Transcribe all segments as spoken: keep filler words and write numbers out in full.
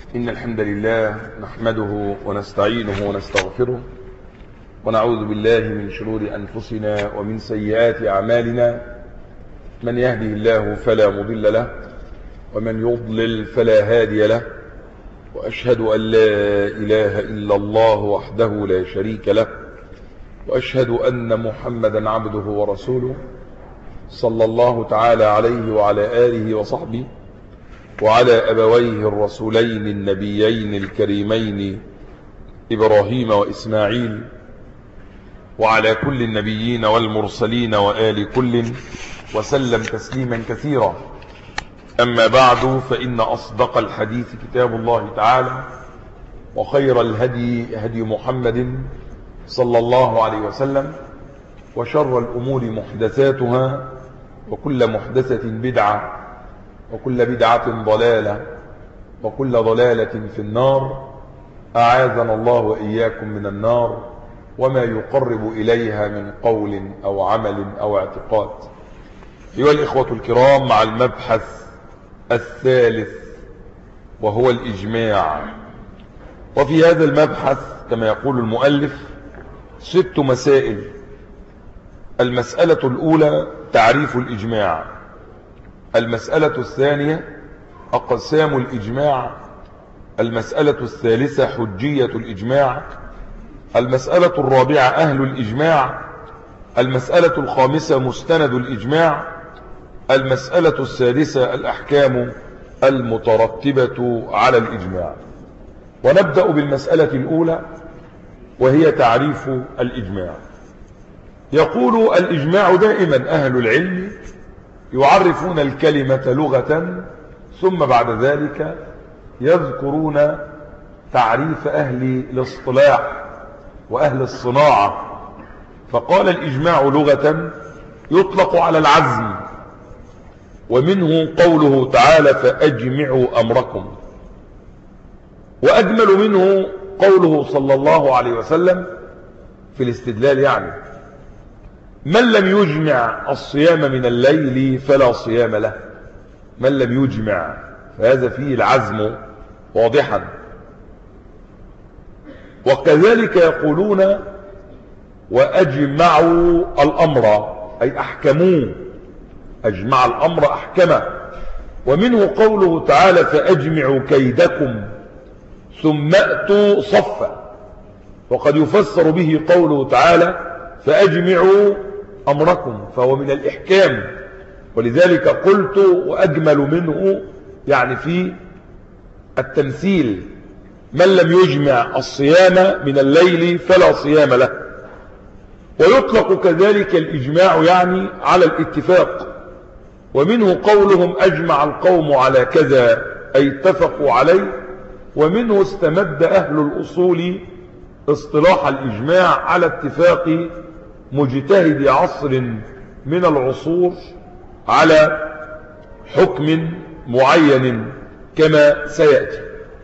إن الحمد لله نحمده ونستعينه ونستغفره ونعوذ بالله من شرور أنفسنا ومن سيئات أعمالنا. من يهده الله فلا مضل له ومن يضلل فلا هادي له، وأشهد أن لا إله إلا الله وحده لا شريك له، وأشهد أن محمدا عبده ورسوله صلى الله تعالى عليه وعلى آله وصحبه وعلى أبويه الرسولين النبيين الكريمين إبراهيم وإسماعيل، وعلى كل النبيين والمرسلين وآل كل، وسلم تسليما كثيرا. أما بعد، فإن أصدق الحديث كتاب الله تعالى، وخير الهدي هدي محمد صلى الله عليه وسلم، وشر الأمور محدثاتها، وكل محدثة بدعة، وكل بدعة ضلالة، وكل ضلالة في النار. أعاذنا الله وإياكم من النار وما يقرب إليها من قول أو عمل أو اعتقاد. أيها الإخوة الكرام، مع المبحث الثالث وهو الإجماع. وفي هذا المبحث كما يقول المؤلف ست مسائل. المسألة الأولى تعريف الإجماع. المسألة الثانية أقسام الإجماع. المسألة الثالثة حجية الإجماع. المسألة الرابعة أهل الإجماع. المسألة الخامسة مستند الإجماع. المسألة السادسة الأحكام المترتبة على الإجماع. ونبدأ بالمسألة الأولى وهي تعريف الإجماع. يقول الإجماع دائما أهل العلم يعرفون الكلمة لغة، ثم بعد ذلك يذكرون تعريف أهل الاصطلاح وأهل الصناعة. فقال الإجماع لغة يطلق على العزم، ومنه قوله تعالى فأجمعوا أمركم، وأجمل منه قوله صلى الله عليه وسلم في الاستدلال، يعني من لم يجمع الصيام من الليل فلا صيام له. من لم يجمع، فهذا فيه العزم واضحا. وكذلك يقولون وأجمعوا الأمر، أي أحكموه، أجمع الأمر أحكمه. ومنه قوله تعالى فأجمعوا كيدكم ثم أتوا صفا. وقد يفسر به قوله تعالى فأجمعوا أمركم، فهو من الإحكام. ولذلك قلت وأجمل منه يعني في التمثيل. من لم يجمع الصيام من الليل فلا صيام له. ويطلق كذلك الإجماع يعني على الاتفاق. ومنه قولهم أجمع القوم على كذا، أي اتفقوا عليه. ومنه استمد أهل الأصول اصطلاح الإجماع على اتفاق مجتهد عصر من العصور على حكم معين كما سيأتي.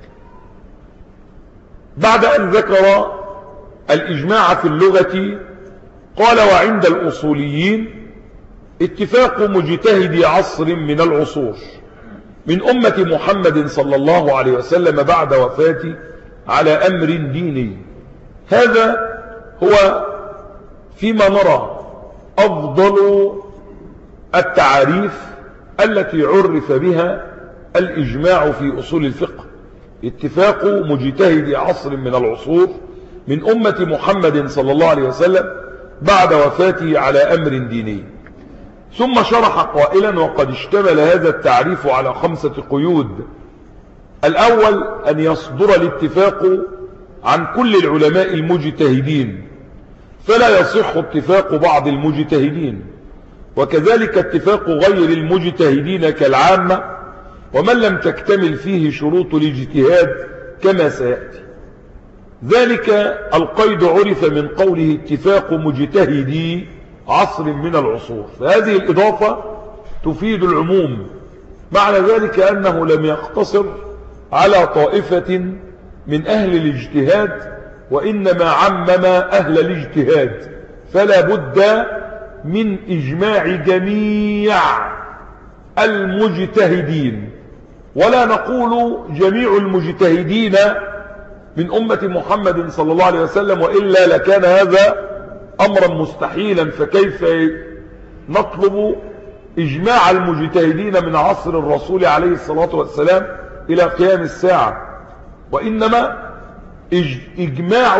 بعد أن ذكر الإجماع في اللغة قال وعند الأصوليين اتفاق مجتهد عصر من العصور من أمة محمد صلى الله عليه وسلم بعد وفاته على أمر ديني. هذا هو فيما نرى أفضل التعاريف التي عرف بها الإجماع في أصول الفقه. اتفاق مجتهد عصر من العصور من أمة محمد صلى الله عليه وسلم بعد وفاته على أمر ديني. ثم شرح قائلا وقد اشتمل هذا التعريف على خمسة قيود. الأول أن يصدر الاتفاق عن كل العلماء المجتهدين، فلا يصح اتفاق بعض المجتهدين، وكذلك اتفاق غير المجتهدين كالعامة، ومن لم تكتمل فيه شروط الاجتهاد كما سيأتي. ذلك القيد عرف من قوله اتفاق مجتهدي عصر من العصور، فهذه الإضافة تفيد العموم. معنى ذلك أنه لم يقتصر على طائفة من أهل الاجتهاد، وإنما عمم أهل الاجتهاد. فلا بد من إجماع جميع المجتهدين ولا نقول جميع المجتهدين من أمة محمد صلى الله عليه وسلم، وإلا لكان هذا أمرا مستحيلا. فكيف نطلب إجماع المجتهدين من عصر الرسول عليه الصلاة والسلام إلى قيام الساعة؟ وإنما إجماع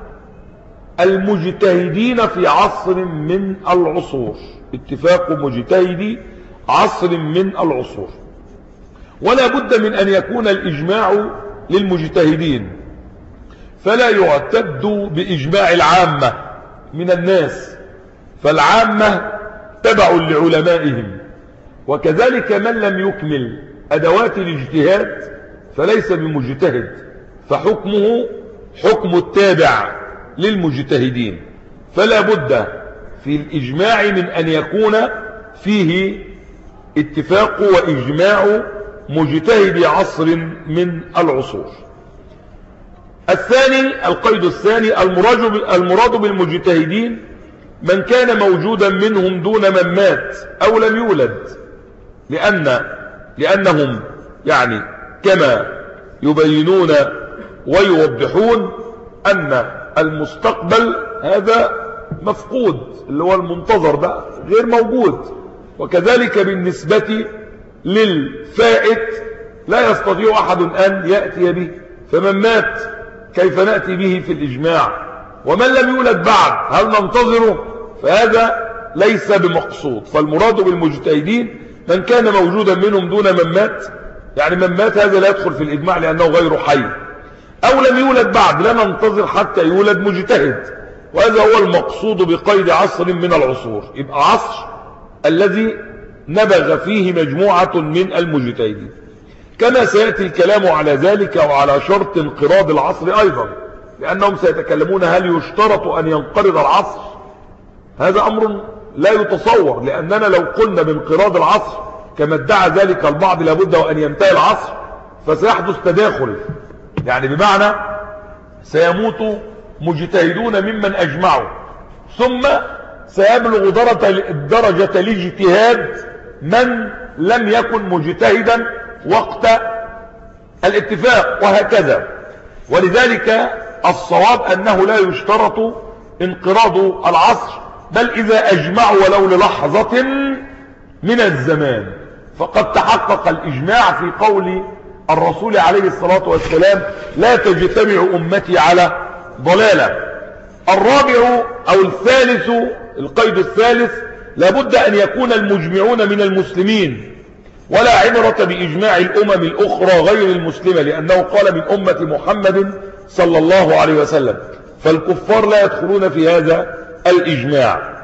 المجتهدين في عصر من العصور، اتفاق مجتهدي عصر من العصور. ولا بد من أن يكون الإجماع للمجتهدين، فلا يعتد بإجماع العامة من الناس، فالعامة تبع لعلمائهم. وكذلك من لم يكمل أدوات الاجتهاد فليس بمجتهد، فحكمه حكم التابع للمجتهدين. فلا بد في الإجماع من أن يكون فيه اتفاق وإجماع مجتهد عصر من العصور. الثاني، القيد الثاني، المراد بالمجتهدين من كان موجودا منهم دون من مات أو لم يولد، لأن لأنهم يعني كما يبينون ويوضحون أن المستقبل هذا مفقود، اللي هو المنتظر ده غير موجود، وكذلك بالنسبة للفائت لا يستطيع أحد أن يأتي به، فمن مات كيف نأتي به في الإجماع؟ ومن لم يولد بعد هل ننتظره؟ فهذا ليس بمقصود. فالمراد بالمجتهدين من كان موجودا منهم دون من مات، يعني من مات هذا لا يدخل في الإجماع لأنه غير حي، أو لم يولد بعد لا ننتظر حتى يولد مجتهد، وهذا هو المقصود بقيد عصر من العصور. يبقى عصر الذي نبغ فيه مجموعة من المجتهدين، كما سيأتي الكلام على ذلك وعلى شرط انقراض العصر أيضا، لأنهم سيتكلمون هل يشترط أن ينقرض العصر. هذا أمر لا يتصور، لأننا لو قلنا بانقراض العصر كما ادعى ذلك البعض لابد وأن ينتهي العصر فسيحدث تداخل، يعني بمعنى سيموت مجتهدون ممن أجمعوا، ثم سيبلغ درجة الاجتهاد من لم يكن مجتهدا وقت الاتفاق، وهكذا. ولذلك الصواب أنه لا يشترط انقراض العصر، بل إذا أجمعوا ولو للحظة من الزمان فقد تحقق الإجماع في قول الرسول عليه الصلاة والسلام لا تجتمع أمتي على ضلالة. الرابع أو الثالث، القيد الثالث، لابد أن يكون المجمعون من المسلمين، ولا عبرة بإجماع الأمم الأخرى غير المسلمة، لأنه قال من أمة محمد صلى الله عليه وسلم، فالكفار لا يدخلون في هذا الإجماع.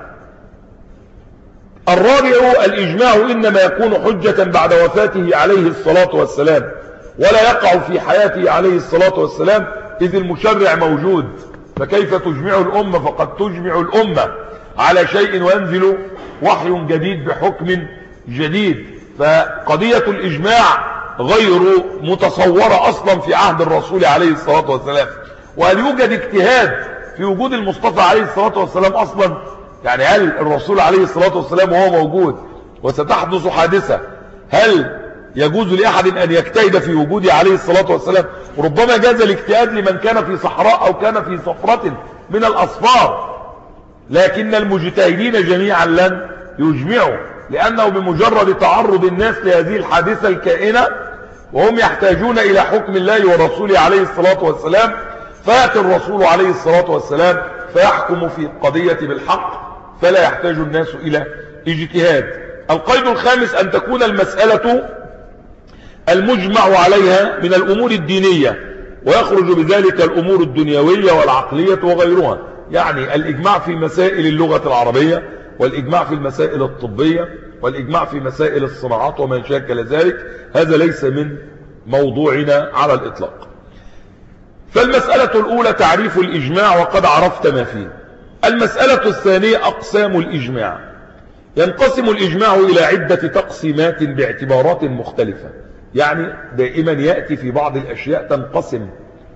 الرابع، الإجماع إنما يكون حجة بعد وفاته عليه الصلاة والسلام، ولا يقع في حياته عليه الصلاة والسلام، إذ المشرع موجود. فكيف تجمع الأمة؟ فقد تجمع الأمة على شيء وينزل وحي جديد بحكم جديد. فقضية الإجماع غير متصورة أصلا في عهد الرسول عليه الصلاة والسلام. وهل يوجد اجتهاد في وجود المصطفى عليه الصلاة والسلام أصلا؟ يعني هل الرسول عليه الصلاة والسلام وهو موجود وستحدث حادثة هل يجوز لأحد أن يجتهد في وجوده عليه الصلاة والسلام؟ وربما جاز الاجتهاد لمن كان في صحراء أو كان في صفرة من الأصفار، لكن المجتهدين جميعا لن يجمعوا، لأنه بمجرد تعرض الناس لهذه الحادثة الكائنة وهم يحتاجون إلى حكم الله ورسوله عليه الصلاة والسلام، فيأتي الرسول عليه الصلاة والسلام فيحكم في القضية بالحق، فلا يحتاج الناس إلى اجتهاد. القيد الخامس أن تكون المسألة المجمع عليها من الأمور الدينية، ويخرج بذلك الأمور الدنيوية والعقلية وغيرها، يعني الإجماع في مسائل اللغة العربية، والإجماع في المسائل الطبية، والإجماع في مسائل الصناعات وما شاكل ذلك، هذا ليس من موضوعنا على الإطلاق. فالمسألة الأولى تعريف الإجماع وقد عرفت ما فيه. المسألة الثانية أقسام الإجماع. ينقسم الإجماع إلى عدة تقسيمات باعتبارات مختلفة، يعني دائما يأتي في بعض الأشياء تنقسم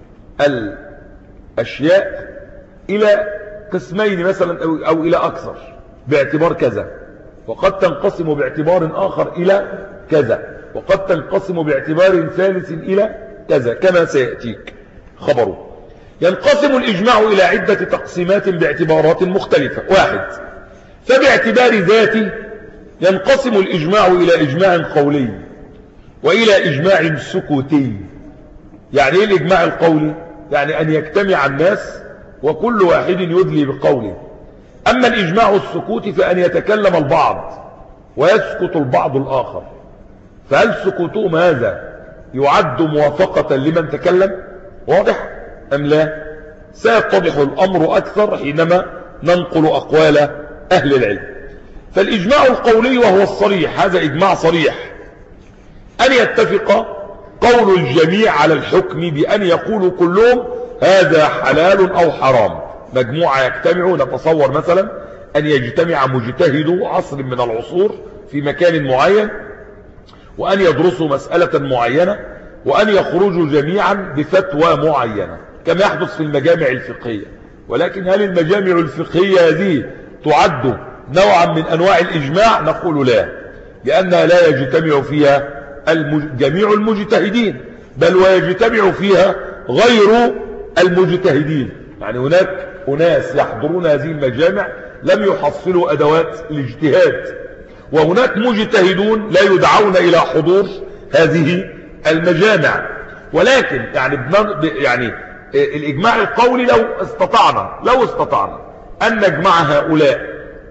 الأشياء إلى قسمين مثلا أو, أو إلى أكثر باعتبار كذا، وقد تنقسم باعتبار آخر إلى كذا، وقد تنقسم باعتبار ثالث إلى كذا كما سيأتيك خبره. ينقسم الإجماع إلى عدة تقسيمات باعتبارات مختلفة. واحد، فباعتبار ذاته ينقسم الإجماع إلى إجماع قولي وإلى إجماع سكوتي. يعني إيه الإجماع القولي؟ يعني أن يجتمع الناس وكل واحد يدلي بقوله. أما الإجماع السكوتي فأن يتكلم البعض ويسكت البعض الآخر. فهل سكوتهم هذا يعد موافقة لمن تكلم؟ واضح أم لا؟ سيتضح الأمر أكثر حينما ننقل أقوال أهل العلم. فالإجماع القولي وهو الصريح، هذا إجماع صريح، أن يتفق قول الجميع على الحكم بأن يقولوا كلهم هذا حلال أو حرام. مجموعة يجتمعوا، نتصور مثلا أن يجتمع مجتهدو عصر من العصور في مكان معين وأن يدرسوا مسألة معينة وأن يخرجوا جميعا بفتوى معينة كما يحدث في المجامع الفقهية. ولكن هل المجامع الفقهية هذه تعد نوعا من أنواع الإجماع؟ نقول لا، لأنها لا يجتمع فيها جميع المجتهدين، بل ويجتمع فيها غير المجتهدين. يعني هناك أناس يحضرون هذه المجامع لم يحصلوا أدوات الاجتهاد، وهناك مجتهدون لا يدعون إلى حضور هذه المجامع. ولكن يعني يعني الإجماع القولي لو استطعنا لو استطعنا أن نجمع هؤلاء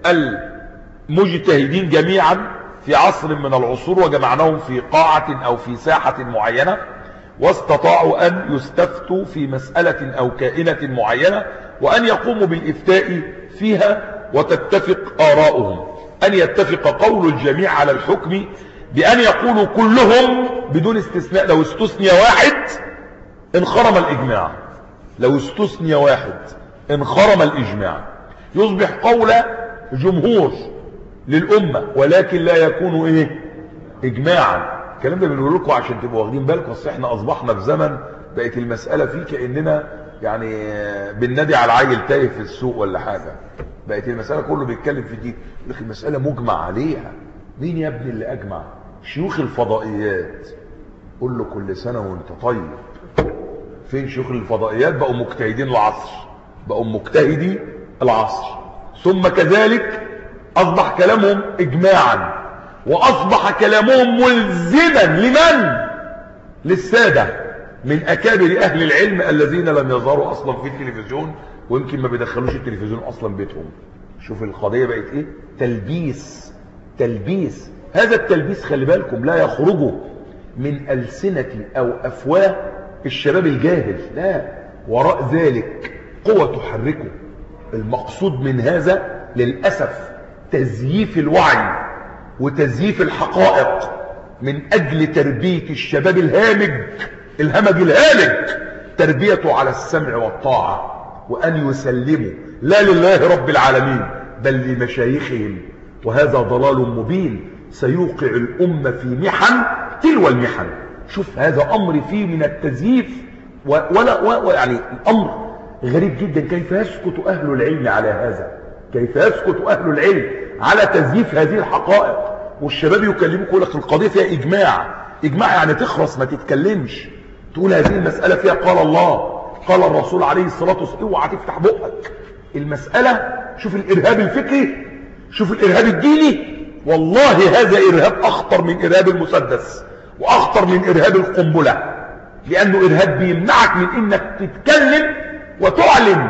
المجتهدين جميعا في عصر من العصور وجمعناهم في قاعة أو في ساحة معينة واستطاعوا أن يستفتوا في مسألة أو كائنة معينة وأن يقوموا بالإفتاء فيها وتتفق آراؤهم، أن يتفق قول الجميع على الحكم بأن يقولوا كلهم بدون استثناء. لو استثني واحد انخرم الإجماع، لو استثني واحد انخرم الإجماع، يصبح قول جمهور للأمة ولكن لا يكون إيه إجماعا. الكلام ده بنقول لكم عشان تبقوا واخدين بالكم، اصل احنا أصبحنا في زمن بقت المسألة فيه كأننا يعني بننادي على العيل تايه في السوق ولا حاجة. بقت المسألة كله بيتكلم في دي، يقول لك المسألة مجمع عليها. مين يا ابني اللي أجمع؟ شيوخ الفضائيات. قول له كل سنة وانت طيب. فين شيوخ الفضائيات؟ بقوا مجتهدين العصر، بقوا مجتهدي العصر. ثم كذلك أصبح كلامهم إجماعا، وأصبح كلامهم ملزما لمن؟ للسادة من أكابر أهل العلم الذين لم يظهروا أصلا في التلفزيون، ويمكن ما بيدخلوش التلفزيون أصلا بيتهم. شوف القضية بقت إيه؟ تلبيس. تلبيس. هذا التلبيس خلي بالكم لا يخرج من ألسنة أو أفواه الشباب الجاهل، لا، وراء ذلك قوة تحركه. المقصود من هذا للأسف تزييف الوعي وتزييف الحقائق من أجل تربية الشباب الهامج الهمج الهالج، تربيته على السمع والطاعة، وأن يسلموا لا لله رب العالمين بل لمشايخهم. وهذا ضلال مبين سيوقع الأمة في محن تلو المحن. شوف هذا أمر فيه من التزييف ولا ويعني الأمر غريب جدا. كيف يسكت أهل العلم على هذا؟ كيف يسكت أهل العلم على تزييف هذه الحقائق؟ والشباب يكلموك يقول لك القضية فيها إجماع. إجماع يعني تخرس ما تتكلمش، تقول هذه المسألة فيها قال الله قال الرسول عليه الصلاة والسلام، اوعى تفتح بقك. المسألة شوف الإرهاب الفكري، شوف الإرهاب الديني. والله هذا إرهاب أخطر من إرهاب المسدس وأخطر من إرهاب القنبلة، لأنه إرهاب بيمنعك من إنك تتكلم وتعلن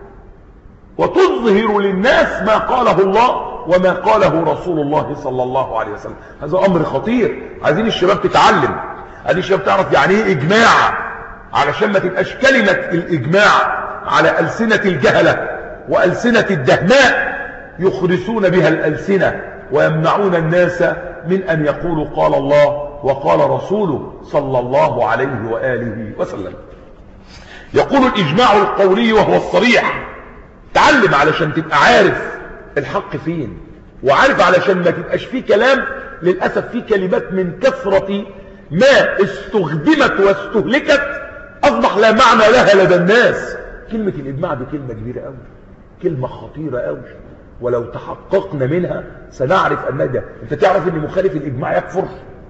وتظهر للناس ما قاله الله وما قاله رسول الله صلى الله عليه وسلم. هذا أمر خطير. عايزين الشباب تتعلم، عايزين الشباب تعرف يعني ايه إجماع، علشان ما تبقاش كلمة الإجماع على ألسنة الجهلة وألسنة الدهماء يخرسون بها الألسنة ويمنعون الناس من أن يقولوا قال الله وقال رسوله صلى الله عليه وآله وسلم. يقول الإجماع القولي وهو الصريح. تعلم علشان تبقى عارف الحق فين، وعارف علشان ما تبقاش فيه كلام. للأسف فيه كلمات من كثرة ما استخدمت واستهلكت أصبح لا معنى لها لدى الناس. كلمة الإجماع دي كلمة كبيرة قوي، كلمة خطيرة قوي، ولو تحققنا منها سنعرف أن ده. أنت تعرف أن مخالف الإجماع يكفر؟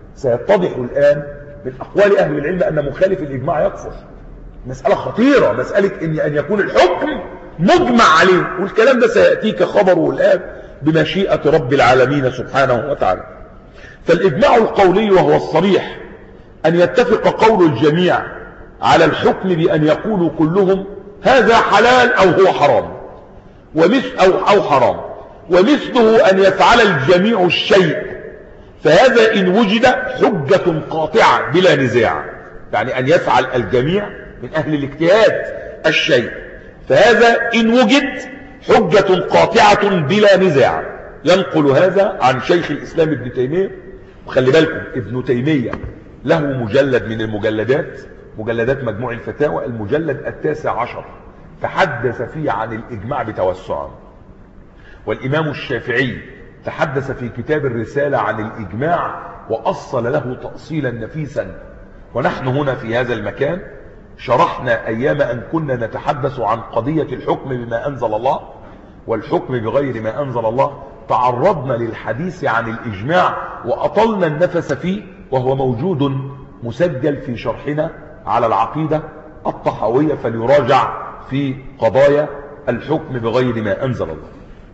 سيتضح الآن من أقوال أهل العلم أن مخالف الإجماع يكفر. مسألة خطيرة، مسألة إن أن يكون الحكم مجمع عليه، والكلام ده سيأتيك خبره الآن بمشيئة رب العالمين سبحانه وتعالى. فالإجماع القولي وهو الصريح أن يتفق قول الجميع على الحكم بأن يقولوا كلهم هذا حلال أو هو حرام ومثل أو, أو حرام، ومثله أن يفعل الجميع الشيء، فهذا إن وجد حجة قاطعة بلا نزاع. يعني أن يفعل الجميع من أهل الاجتهاد الشيء، فهذا إن وجد حجة قاطعة بلا نزاع. ينقل هذا عن شيخ الإسلام ابن تيمية. وخلي بالكم ابن تيمية له مجلد من المجلدات، مجلدات مجموع الفتاوى، المجلد التاسع عشر، تحدث فيه عن الإجماع بتوسع. والإمام الشافعي تحدث في كتاب الرسالة عن الإجماع وأصل له تأصيلا نفيسا. ونحن هنا في هذا المكان شرحنا أيام أن كنا نتحدث عن قضية الحكم بما أنزل الله والحكم بغير ما أنزل الله، تعرضنا للحديث عن الإجماع وأطلنا النفس فيه، وهو موجود مسجل في شرحنا على العقيدة الطحاوية، فليراجع في قضايا الحكم بغير ما أنزل الله.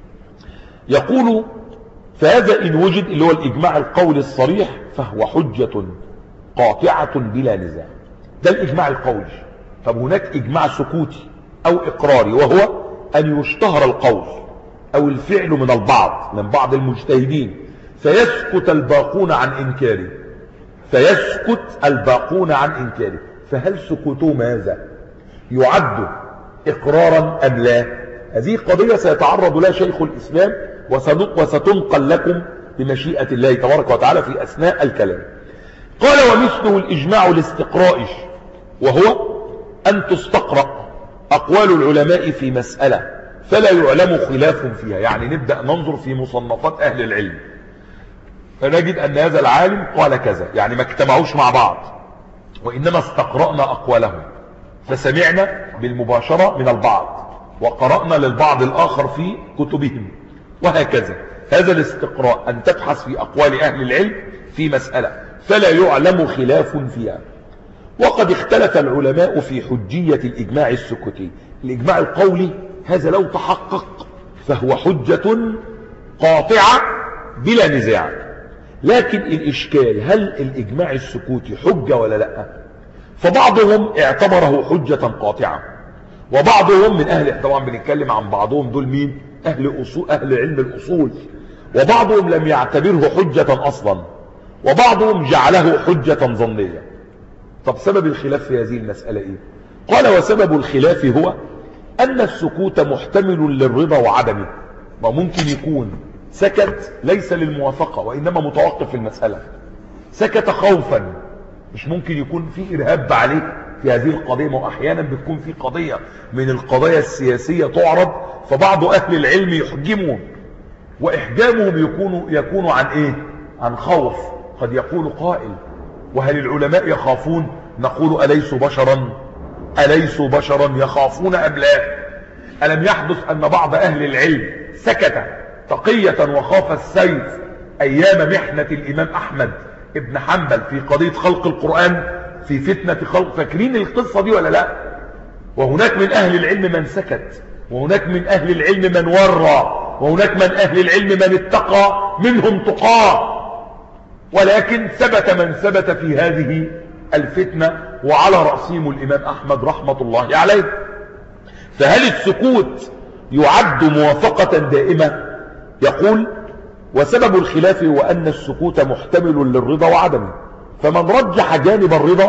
يقول فهذا إن وجد اللي هو الإجماع القولي الصريح فهو حجة قاطعة بلا نزاع. ده الإجماع القولي. طب هناك إجماع سكوتي أو إقراري، وهو أن يشتهر القول أو الفعل من البعض من بعض المجتهدين فيسكت الباقون عن إنكاره فيسكت الباقون عن إنكاره فهل سكوتوا ماذا يعد إقرارا أم لا؟ هذه قضية سيتعرض لها شيخ الإسلام وستنقل لكم بمشيئة الله تبارك وتعالى في أثناء الكلام. قال ومثله الإجماع الاستقرائي، وهو أن تستقرأ أقوال العلماء في مسألة فلا يعلم خلاف فيها. يعني نبدأ ننظر في مصنفات أهل العلم فنجد أن هذا العالم قال كذا، يعني ما اجتمعوش مع بعض وإنما استقرأنا أقوالهم، فسمعنا بالمباشرة من البعض وقرأنا للبعض الآخر في كتبهم وهكذا. هذا الاستقراء أن تبحث في أقوال أهل العلم في مسألة فلا يعلم خلاف فيها. وقد اختلف العلماء في حجية الإجماع السكوتي. الإجماع القولي هذا لو تحقق فهو حجة قاطعة بلا نزاع، لكن الإشكال هل الإجماع السكوتي حجة ولا لا؟ فبعضهم اعتبره حجة قاطعة، وبعضهم من أهل، طبعا بنتكلم عن بعضهم دول مين؟ أهل, أصول أهل علم الأصول، وبعضهم لم يعتبره حجة أصلا، وبعضهم جعله حجة ظنية. طب سبب الخلاف في هذه المسألة إيه؟ قال وسبب الخلاف هو أن السكوت محتمل للرضا وعدمه. ما ممكن يكون سكت ليس للموافقة وإنما متوقف في المسألة، سكت خوفا، مش ممكن يكون في إرهاب عليه في هذه القضية. ما أحيانا بتكون في قضية من القضايا السياسية تعرض فبعض أهل العلم يحجمون، وإحجامهم يكون, يكون عن إيه؟ عن خوف. قد يقول قائل وهل العلماء يخافون؟ نقول أليسوا بشرا أليسوا بشرا يخافون أم لا؟ ألم يحدث أن بعض أهل العلم سكت تقية وخاف السيف أيام محنة الإمام أحمد ابن حنبل في قضية خلق القرآن، في فتنة خلق؟ فاكرين القصة دي ولا لا؟ وهناك من أهل العلم من سكت، وهناك من أهل العلم من ورى، وهناك من أهل العلم من اتقى منهم تقاه، ولكن ثبت من ثبت في هذه الفتنة وعلى رأسهم الإمام أحمد رحمة الله عليه. فهل السكوت يعد موافقة دائمة؟ يقول وسبب الخلاف هو أن السكوت محتمل للرضا وعدمه، فمن رجح جانب الرضا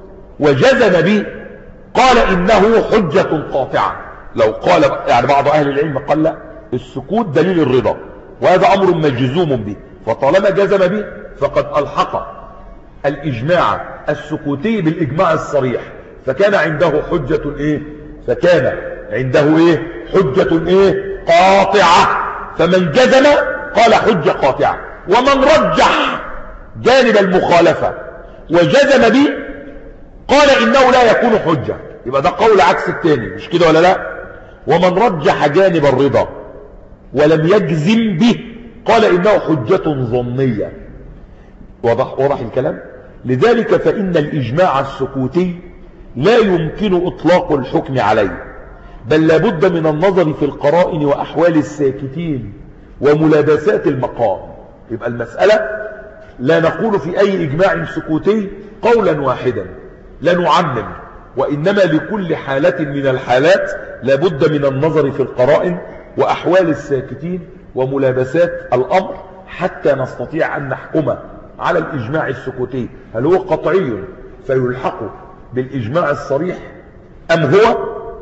وجزم به قال إنه حجة قاطعة. لو قال يعني بعض أهل العلم قال لا، السكوت دليل الرضا وهذا أمر مجزوم به، فطالما جزم به فقد ألحق الإجماع السكوتي بالإجماع الصريح، فكان عنده حجة إيه؟ فكان عنده إيه؟ حجة إيه؟ قاطعة. فمن جزم قال حجة قاطعة، ومن رجح جانب المخالفة وجزم به قال إنه لا يكون حجة. يبقى ده قول عكس التاني، مش كده ولا لا؟ ومن رجح جانب الرضا ولم يجزم به قال إنه حجة ظنية. واضح, واضح الكلام. لذلك فإن الإجماع السكوتي لا يمكن إطلاق الحكم عليه، بل لابد من النظر في القرائن وأحوال الساكتين وملابسات المقام. يبقى المسألة لا نقول في أي إجماع سكوتي قولا واحدا، لا نعمم، وإنما لكل حالة من الحالات لابد من النظر في القرائن وأحوال الساكتين وملابسات الأمر حتى نستطيع أن نحكم على الإجماع السكوتي هل هو قطعي فيلحق بالإجماع الصريح، أم هو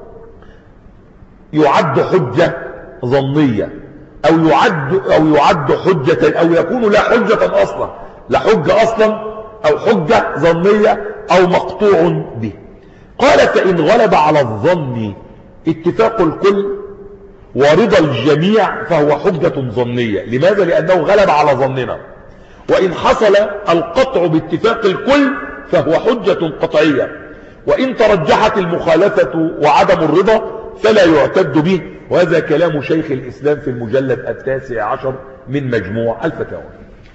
يعد حجة ظنية، أو يعد, أو يعد حجة، أو يكون لا حجة أصلا، لا حجة أصلا، أو حجة ظنية، أو مقطوع به. قال فإن غلب على الظن اتفاق الكل ورضا الجميع فهو حجة ظنية. لماذا؟ لأنه غلب على ظننا. وإن حصل القطع باتفاق الكل فهو حجة قطعية. وإن ترجحت المخالفة وعدم الرضا فلا يعتد به. وهذا كلام شيخ الإسلام في المجلد التاسع عشر من مجموع الفتاوى.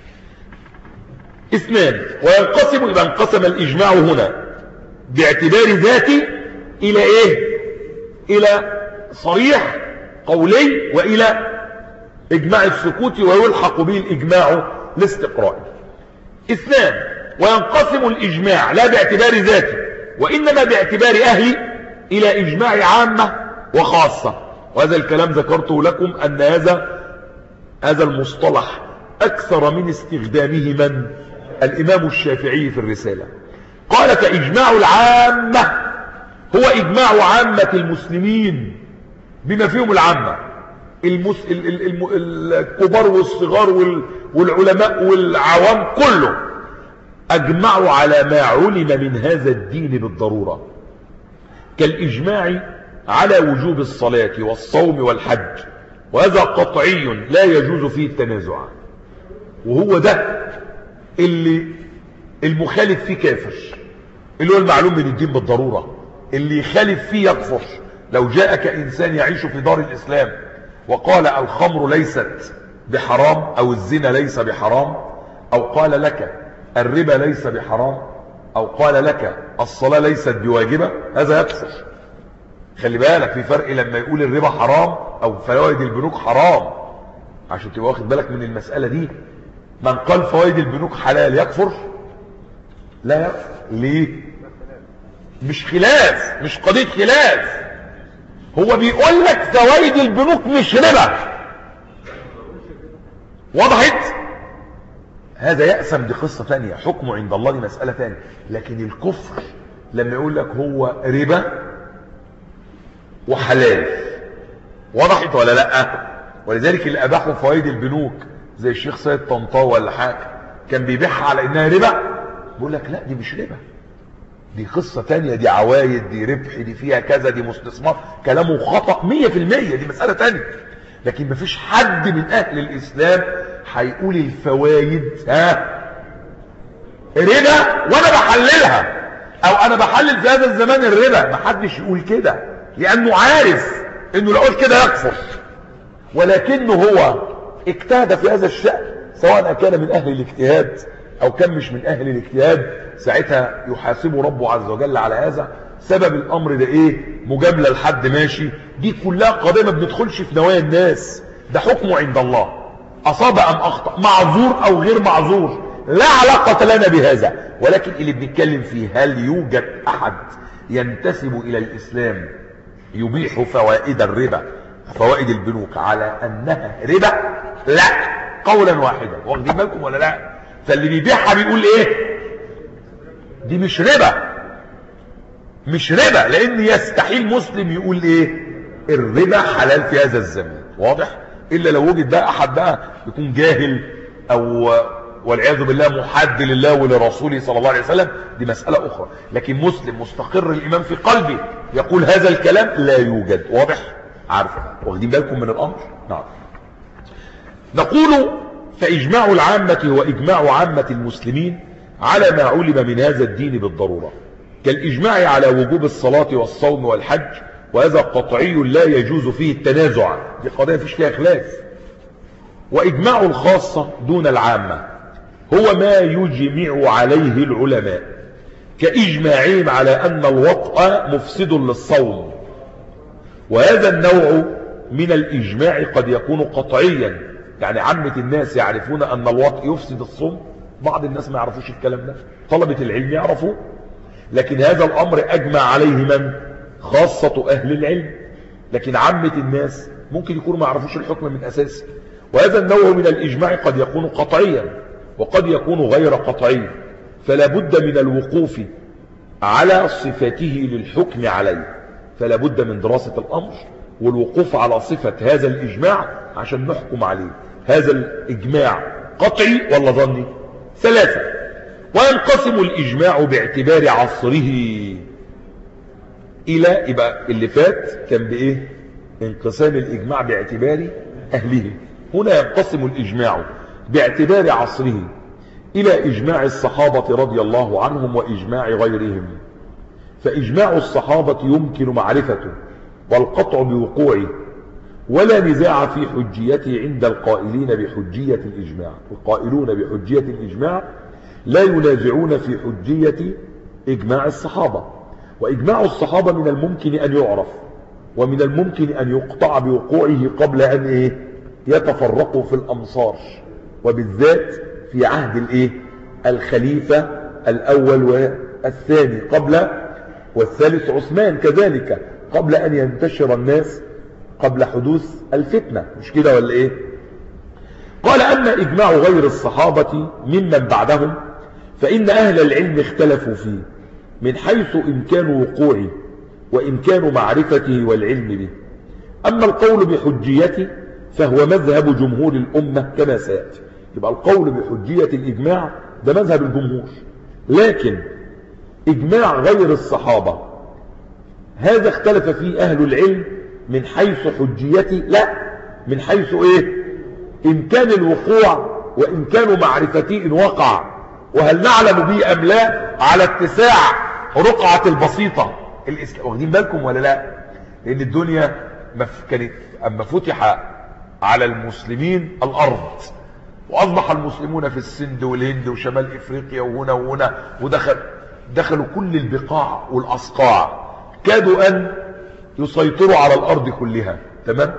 اثنان، وينقسم، يبقى انقسم الإجماع هنا باعتبار ذاتي إلى إيه؟ إلى صريح قولي وإلى إجماع السكوت ويلحق به الإجماع الاستقرائي. اثنان، وينقسم الإجماع لا باعتبار ذاتي وإنما باعتبار أهلي إلى إجماع عامة وخاصة. وهذا الكلام ذكرته لكم أن هذا هذا المصطلح أكثر من استخدامه من؟ الإمام الشافعي في الرسالة. قال فإجماع العامة هو إجماع عامة المسلمين بما فيهم العامة، المس... ال... ال... ال... الكبار والصغار وال... والعلماء والعوام كله أجمعوا على ما علم من هذا الدين بالضرورة، كالإجماع على وجوب الصلاة والصوم والحج، وهذا قطعي لا يجوز فيه التنازع. وهو ده اللي المخالف فيه كافر، اللي هو المعلوم من الدين بالضرورة، اللي يخالف فيه يكفر. لو جاءك إنسان يعيش في دار الإسلام وقال الخمر ليست بحرام أو الزنا ليس بحرام، أو قال لك الربا ليس بحرام، أو قال لك الصلاة ليست بواجبة، هذا يكفر. خلي بالك في فرق لما يقول الربا حرام أو فوائد البنوك حرام، عشان تبقى واخد بالك من المسألة دي. من قال فوائد البنوك حلال يكفر؟ لا يكفر. ليه؟ مش خلاف، مش قضية خلاف، هو بيقول لك فوائد البنوك مش ربا. وضحت؟ هذا يأسم، دي قصة ثانية، حكمه عند الله دي مسألة ثانية. لكن الكفر لما يقول لك هو ربا وحلال، وضحت ولا لا؟ ولذلك اللي أباحوا فوائد البنوك زي الشيخ سيد طنطاوي ولا حاجة كان بيبيعها على إنها ربا، بيقول لك لا دي مش ربا، دي قصة تانية، دي عوايد، دي ربح، دي فيها كذا، دي مستثمار. كلامه خطأ مية في المية، دي مسألة تانية. لكن مفيش حد من أهل الإسلام هيقول الفوائد ها ربا وأنا بحللها، أو أنا بحلل في هذا الزمان الربا. محدش يقول كده، لأنه عارف إنه لو قال كده يكفر. ولكنه هو اجتهد في هذا الشأن، سواء كان من أهل الاجتهاد أو كان مش من أهل الاجتهاد، ساعتها يحاسبه ربه عز وجل على هذا. سبب الأمر ده إيه؟ مجاملة لحد ماشي، دي كلها قضية ما بندخلش في نوايا الناس، ده حكمه عند الله، أصاب أم أخطأ، معذور أو غير معذور، لا علاقة لنا بهذا. ولكن اللي بنتكلم فيه هل يوجد أحد ينتسب إلى الإسلام يبيح فوائد الربا، فوائد البنوك، على أنها ربا؟ لا، قولا واحدا. واخدين بالكم ولا لا؟ فاللي بيبيعها بيقول ايه؟ دي مش ربا، مش ربا، لان يستحيل مسلم يقول ايه؟ الربا حلال في هذا الزمان. واضح؟ الا لو وجد بقى احد بقى يكون جاهل او والعياذ بالله محد لله ولرسوله صلى الله عليه وسلم، دي مسألة اخرى. لكن مسلم مستقر الايمان في قلبه يقول هذا الكلام لا يوجد. واضح؟ عارفه؟ واخدين بالكم من الامر؟ نعم. نقول فإجماع العامة هو إجماع عامة المسلمين على ما علم من هذا الدين بالضرورة، كالإجماع على وجوب الصلاة والصوم والحج، وهذا قطعي لا يجوز فيه التنازع، دي قضية فيش فيها خلاف. وإجماع الخاصة دون العامة، هو ما يجمع عليه العلماء كإجماعهم على أن الوطأ مفسد للصوم. وهذا النوع من الإجماع قد يكون قطعيا، يعني عامة الناس يعرفون أن الوطء يفسد الصوم، بعض الناس ما يعرفوش الكلام ده، طلبة العلم يعرفوا، لكن هذا الأمر أجمع عليه من؟ خاصة أهل العلم، لكن عامة الناس ممكن يكونوا ما يعرفوش الحكم من أساسه. وهذا النوع من الإجماع قد يكون قطعيا وقد يكون غير قطعي، فلا بد من الوقوف على صفته للحكم عليه، فلا بد من دراسة الأمر والوقوف على صفة هذا الإجماع عشان نحكم عليه. هذا الإجماع قطعي ولا ظني؟ ثلاثة. وينقسم الإجماع باعتبار عصره إلى، يبقى اللي فات كان بإيه؟ انقسام الإجماع باعتبار أهله، هنا ينقسم الإجماع باعتبار عصره إلى إجماع الصحابة رضي الله عنهم وإجماع غيرهم. فإجماع الصحابة يمكن معرفته والقطع بوقوعه ولا نزاع في حجيته عند القائلين بحجية الإجماع. القائلون بحجية الإجماع لا ينازعون في حجية إجماع الصحابة. وإجماع الصحابة من الممكن أن يعرف ومن الممكن أن يقطع بوقوعه قبل أن إيه؟ يتفرقوا في الأمصار، وبالذات في عهد الإيه؟ الخليفة الأول والثاني قبل، والثالث عثمان كذلك، قبل أن ينتشر الناس، قبل حدوث الفتنة، مش كده ولا إيه؟ قال أما إجماع غير الصحابة ممن بعدهم فإن أهل العلم اختلفوا فيه من حيث إمكان وقوعه وإمكان معرفته والعلم به. أما القول بحجيته فهو مذهب جمهور الأمة كما سيأتي. يبقى القول بحجية الإجماع ده مذهب الجمهور، لكن إجماع غير الصحابة هذا اختلف فيه أهل العلم من حيث حجيته، لا من حيث إيه؟ إمكان الوقوع وإمكان معرفته إن وقع، وهل نعلم به أم لا، على اتساع رقعة البسيطة الإسلام. واخدين بالكم ولا لا؟ لأن الدنيا كانت أما فتح على المسلمين الأرض وأصبح المسلمون في السند والهند وشمال إفريقيا وهنا وهنا، ودخل دخلوا كل البقاع والأصقاع، كادوا أن يسيطروا على الأرض كلها، تمام؟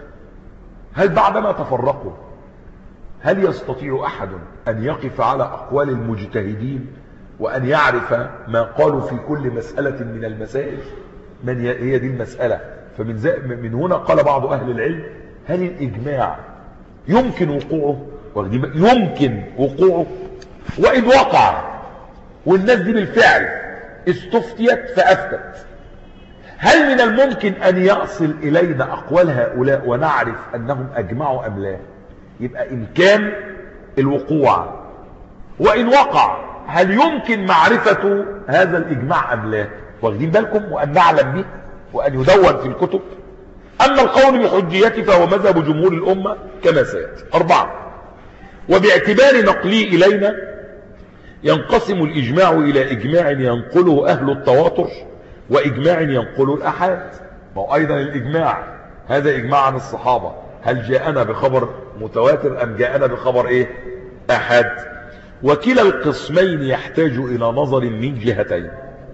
هل بعدما تفرقوا هل يستطيع أحد أن يقف على أقوال المجتهدين وأن يعرف ما قالوا في كل مسألة من المسائل؟ من هي دي المسألة. فمن من هنا قال بعض أهل العلم هل الإجماع يمكن وقوعه؟ يمكن وقوعه، وإن وقع والناس دي بالفعل استفتيت فأفتت، هل من الممكن أن يصل إلينا أقوال هؤلاء ونعرف أنهم أجمعوا أم لا؟ يبقى إمكان الوقوع، وإن وقع هل يمكن معرفة هذا الإجماع أم لا؟ واخدين بالكم؟ وأن نعلم به وأن يدون في الكتب. أما القول بحجيته فهو مذهب جمهور الأمة كما سيأتي. أربعة. وباعتبار نقلي إلينا ينقسم الإجماع إلى إجماع ينقله أهل التواتر وإجماع ينقله الأحاد. وأيضا الإجماع هذا إجماع عن الصحابة، هل جاءنا بخبر متواتر أم جاءنا بخبر إيه؟ أحاد. وكلا القسمين يحتاج إلى نظر من جهتين،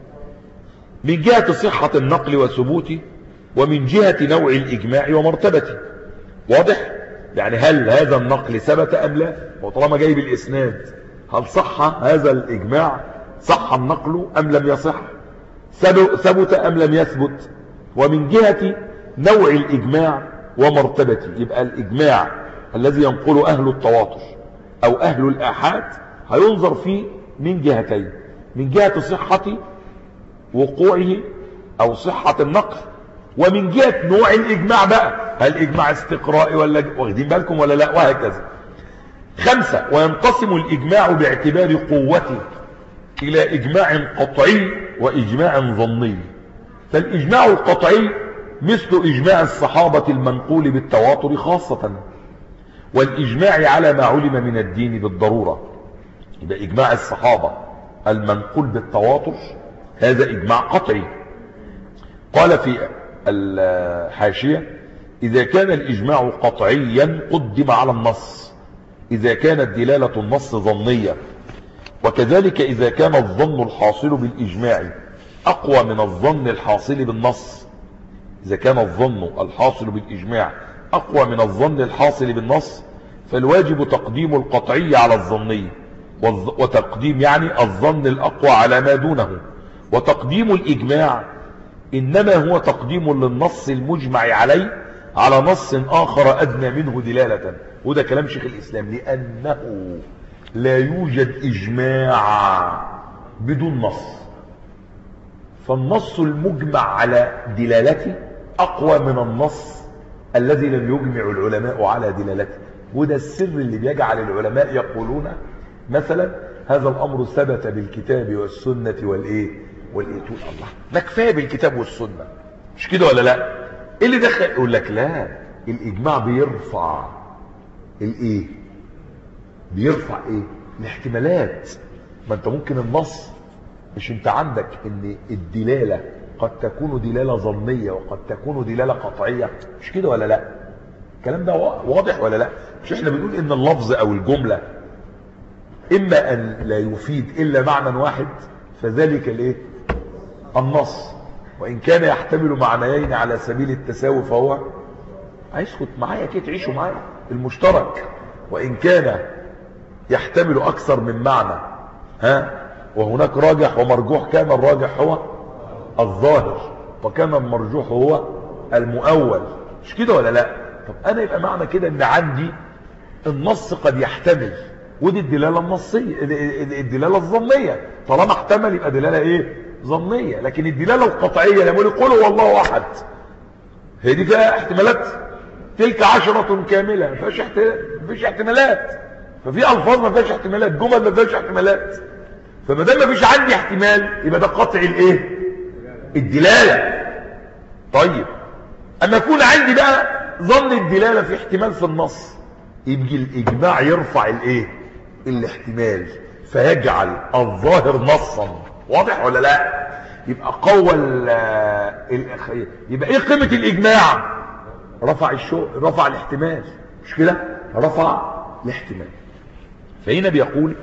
من جهة صحة النقل وثبوته، ومن جهة نوع الإجماع ومرتبته. واضح؟ يعني هل هذا النقل ثبت أم لا؟ وطالما جايب الإسناد هل صح هذا الإجماع؟ صح النقل أم لم يصح؟ ثبت أم لم يثبت؟ ومن جهة نوع الإجماع ومرتبته، يبقى الإجماع الذي ينقل أهل التواتر أو أهل الآحاد هينظر فيه من جهتين، من جهة صحة وقوعه أو صحة النقل، ومن جهة نوع الإجماع بقى، هل إجماع استقرائي ولا واخدين بالكم ولا لا، وهكذا. خمسة. وينقسم الإجماع باعتبار قوته إلى إجماع قطعي وإجماع ظني. فالإجماع القطعي مثل إجماع الصحابة المنقول بالتواتر خاصة، والإجماع على ما علم من الدين بالضرورة. يبقى إجماع الصحابة المنقول بالتواتر هذا إجماع قطعي. قال في الحاشية: إذا كان الإجماع قطعيا قدم على النص، إذا كانت دلالة النص ظنية، وكذلك إذا كان الظن الحاصل بالإجماع أقوى من الظن الحاصل بالنص. إذا كان الظن الحاصل بالإجماع أقوى من الظن الحاصل بالنص فالواجب تقديم القطعي على الظني، وتقديم يعني الظن الأقوى على ما دونه. وتقديم الإجماع إنما هو تقديم للنص المجمع عليه على نص آخر أدنى منه دلالة. وده كلام شيخ الإسلام، لأنه لا يوجد إجماع بدون نص، فالنص المجمع على دلالته أقوى من النص الذي لم يجمع العلماء على دلالته. وده السر اللي بيجعل العلماء يقولون مثلا هذا الأمر ثبت بالكتاب والسنة والإيه والإيه تقول الله ما كفايه بالكتاب والسنة، مش كده ولا لا؟ إيه اللي دخل؟ يقول لك لا، الإجماع بيرفع الإيه؟ بيرفع إيه؟ الاحتمالات. ما أنت ممكن النص، مش أنت عندك إن الدلالة قد تكون دلالة ظنية وقد تكون دلالة قطعية، مش كده ولا لا؟ الكلام ده واضح ولا لا؟ مش احنا بنقول ان اللفظ او الجملة اما ان لا يفيد الا معنى واحد، فذلك الايه؟ النص. وان كان يحتمل معنيين على سبيل التساوي فهو هيسكت معايا كده، تعيشوا معايا المشترك. وان كان يحتمل اكثر من معنى ها وهناك راجح ومرجوح، كان الراجح هو الظاهر وكان المرجوح هو المؤول، مش كده ولا لا؟ طب انا يبقى معنى كده ان عندي النص قد يحتمل، ودي الدلاله النصيه الدلاله الظنيه. طالما احتمل يبقى دلاله ايه؟ ظنيه. لكن الدلاله القطعيه لما يقول هو الله احد، هي دي فيها احتمالات، تلك عشره كامله ما فيهاش فيش احتمالات. ففي الفاظ ما فيهاش احتمالات، جمل ما فيهاش احتمالات. فما دام ما فيش عندي احتمال يبقى ده قطع الايه؟ الدلاله. طيب اما يكون عندي بقى ظن الدلاله في احتمال في النص، يبقى الاجماع يرفع الايه؟ الاحتمال، فيجعل الظاهر نصا. واضح ولا لا؟ يبقى قوى الاخير. يبقى ايه قيمه الاجماع؟ رفع الشو رفع الاحتمال، مش كده؟ رفع الاحتمال. فهنا بيقول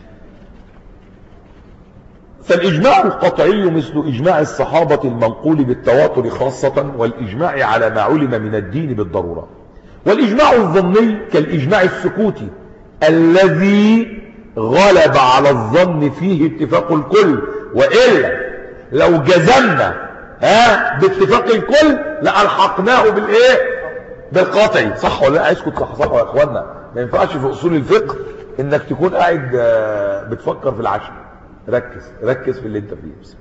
فالإجماع القطعي مثل إجماع الصحابة المنقول بالتواتر خاصة، والإجماع على ما علم من الدين بالضرورة. والإجماع الظني كالإجماع السكوتي الذي غلب على الظن فيه اتفاق الكل. وإلا لو جزمنا ها باتفاق الكل لألحقناه بالإيه؟ بالقطعي. صح ولا لا؟ عايزكم تصحصحوا يا إخوانا. ما ينفعش في أصول الفقه إنك تكون قاعد بتفكر في العشاء. ركز ركز في اللي انت فيه. بس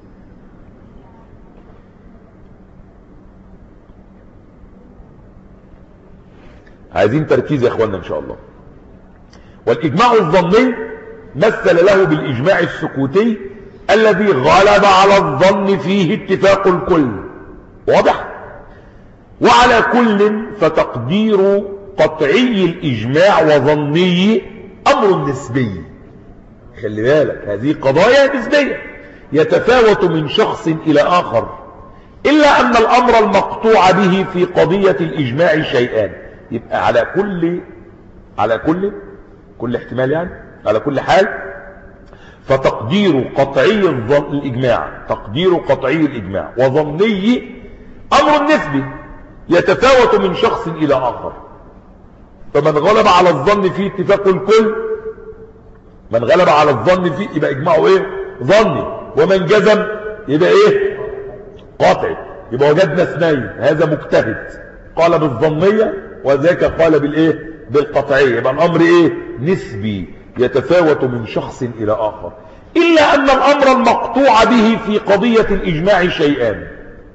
عايزين تركيز يا اخوانا ان شاء الله. والاجماع الظني مثل له بالاجماع السكوتي الذي غلب على الظن فيه اتفاق الكل. واضح؟ وعلى كل فتقدير قطعي الاجماع وظني امر نسبي. خلي بالك، هذه قضايا نسبية يتفاوت من شخص إلى آخر، إلا أن الأمر المقطوع به في قضية الإجماع شيئان. يبقى على كل على كل كل احتمال يعني على كل حال فتقدير قطعي الإجماع تقدير قطعي الإجماع وظني أمر نسبي يتفاوت من شخص إلى آخر. فمن غلب على الظن فيه اتفاق الكل، من غلب على الظن فيه يبقى اجماعه ايه؟ ظني. ومن جزم يبقى ايه؟ قاطعي. يبقى وجدنا اثنين، هذا مجتهد قال بالظنيه وذاك قال بالايه؟ بالقطعيه. يبقى الامر ايه؟ نسبي يتفاوت من شخص الى اخر، الا ان الامر المقطوع به في قضيه الاجماع شيئان.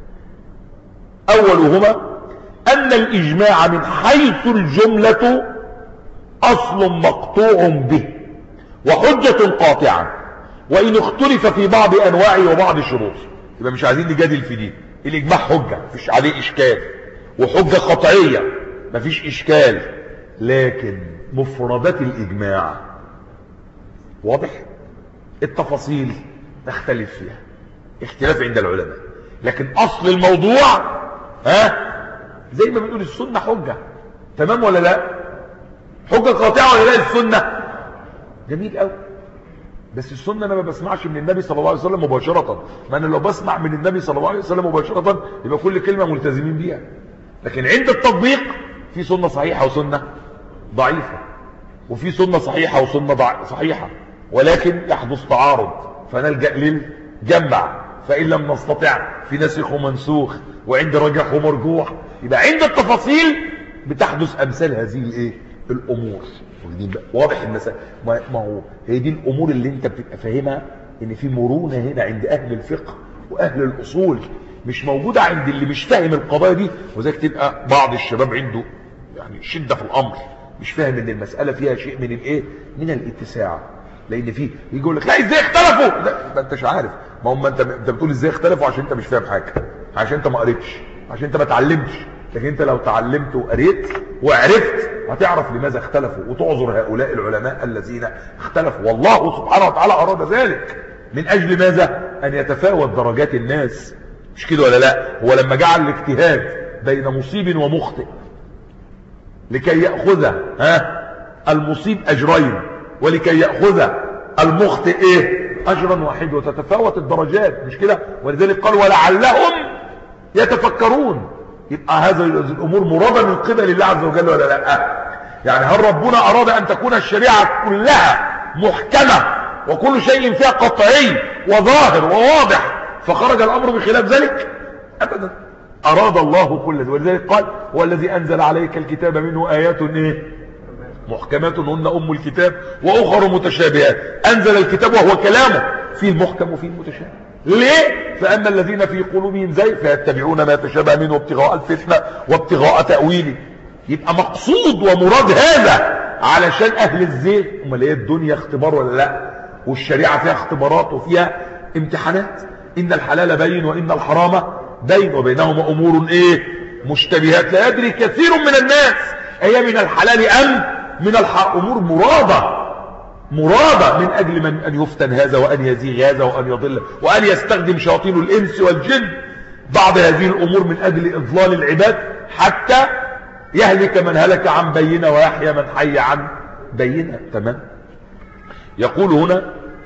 اولهما ان الاجماع من حيث الجمله اصل مقطوع به وحجة قاطعة، وإن اختلف في بعض أنواعه وبعض شروطه. يبقى مش عايزين نجادل في دي. الإجماع حجة مفيش عليه إشكال، وحجة قطعية مفيش إشكال، لكن مفردات الإجماع واضح؟ التفاصيل نختلف فيها، اختلاف عند العلماء، لكن أصل الموضوع ها زي ما بنقول السنة حجة. تمام ولا لا؟ حجة قاطعة ولا لا السنة؟ جميل قوي. بس السنة انا ما بسمعش من النبي صلى الله عليه وسلم مباشرة، ما انا لو بسمع من النبي صلى الله عليه وسلم مباشرة يبقى كل كلمة ملتزمين بيها. لكن عند التطبيق في سنة صحيحة وسنة ضعيفة، وفي سنة صحيحة وسنة صحيحة، ولكن يحدث تعارض فنلجأ للجمع، فإن لم نستطع في نسخ ومنسوخ، وعند رجح ومرجوح. يبقى عند التفاصيل بتحدث أمثال هذه الايه الأمور. واضح المسألة؟ ما هو هي دي الأمور اللي انت بتبقى فاهمها، ان في مرونة هنا عند أهل الفقه وأهل الأصول مش موجودة عند اللي مش فاهم القضايا دي. وذلك تبقى بعض الشباب عنده يعني شدة في الأمر، مش فاهم ان المسألة فيها شيء من الايه من الاتساع. لان فيه يجي يقول لك لا ازاي اختلفوا، لا ما انتش عارف. ما هم انت انت بتقول ازاي اختلفوا عشان انت مش فاهم حاجة، عشان انت ما قريتش، عشان انت ما اتعلمتش. لكن انت لو تعلمت وقريت وعرفت هتعرف لماذا اختلفوا، وتعذر هؤلاء العلماء الذين اختلفوا. والله سبحانه وتعالى اراد ذلك من اجل ماذا؟ ان يتفاوت درجات الناس، مش كده ولا لا؟ هو لما جعل الاجتهاد بين مصيب ومخطئ لكي يأخذ ها المصيب أجرين، ولكي يأخذ المخطئ ايه أجرا واحد، وتتفاوت الدرجات، مش كده؟ ولذلك قال ولعلهم يتفكرون. يبقى هذه الأمور مرادة من قبل الله عز وجل ولا لا؟ يعني هل ربنا أراد أن تكون الشريعة كلها محكمة وكل شيء فيها قطعي وظاهر وواضح فخرج الأمر بخلاف ذلك؟ أبدا. أراد الله كل ذلك. ولذلك قال والذي أنزل عليك الكتاب منه آيات إيه؟ محكمات هن أم الكتاب وأخر متشابهات. أنزل الكتاب وهو كلامه فيه المحكم وفيه المتشابه. ليه؟ فأما الذين في قلوبهم زيغ فيتبعون ما يتشابه منه ابتغاء الفتنة وابتغاء تأويله. يبقى مقصود ومراد هذا علشان أهل الزيغ. امال ايه الدنيا اختبار ولا لا؟ والشريعة فيها اختبارات وفيها امتحانات. إن الحلال بين وإن الحرام بين وبينهما أمور ايه مشتبهات لا يدري كثير من الناس أي من الحلال أم من الحرام. أمور مرادة مرادة من أجل من أن يفتن هذا وأن يزيغ هذا وأن يضل وأن يستخدم شياطين الإنس والجن بعض هذه الأمور من أجل إضلال العباد حتى يهلك من هلك عن بينة ويحيى من حي عن بينة. تمام. يقول هنا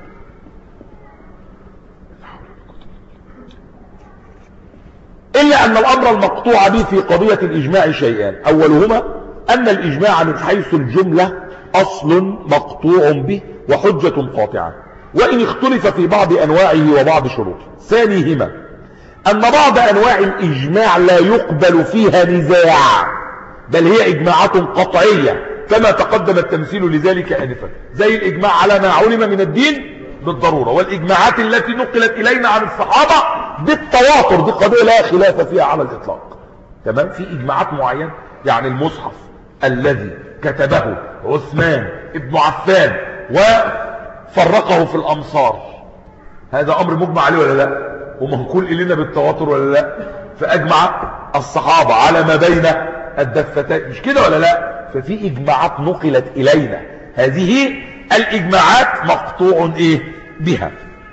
إلا أن الأمر المقطوع به في قضية الإجماع شيئان. أولهما أن الإجماع من حيث الجملة أصل مقطوع به وحجة قاطعة، وإن اختلف في بعض أنواعه وبعض شروطه. ثانيهما أن بعض أنواع الإجماع لا يقبل فيها نزاع، بل هي إجماعات قطعية كما تقدم التمثيل لذلك آنفا، زي الإجماع على ما علم من الدين بالضرورة، والإجماعات التي نقلت إلينا عن الصحابة بالتواتر، دي قضية لا خلاف فيها على الإطلاق. تمام. في إجماعات معينة، يعني المصحف الذي كتبه عثمان ابن عفان وفرقه في الأمصار، هذا أمر مجمع عليه ولا لا؟ ومنقول إلينا بالتواتر ولا لا؟ فأجمع الصحابة على ما بين الدفتين، مش كده ولا لا؟ ففي إجماعات نقلت إلينا، هذه الإجماعات مقطوع إيه بها.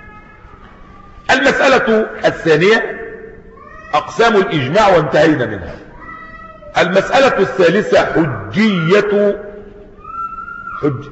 المسألة الثانية أقسام الإجماع وانتهينا منها. المسألة الثالثة حجية حج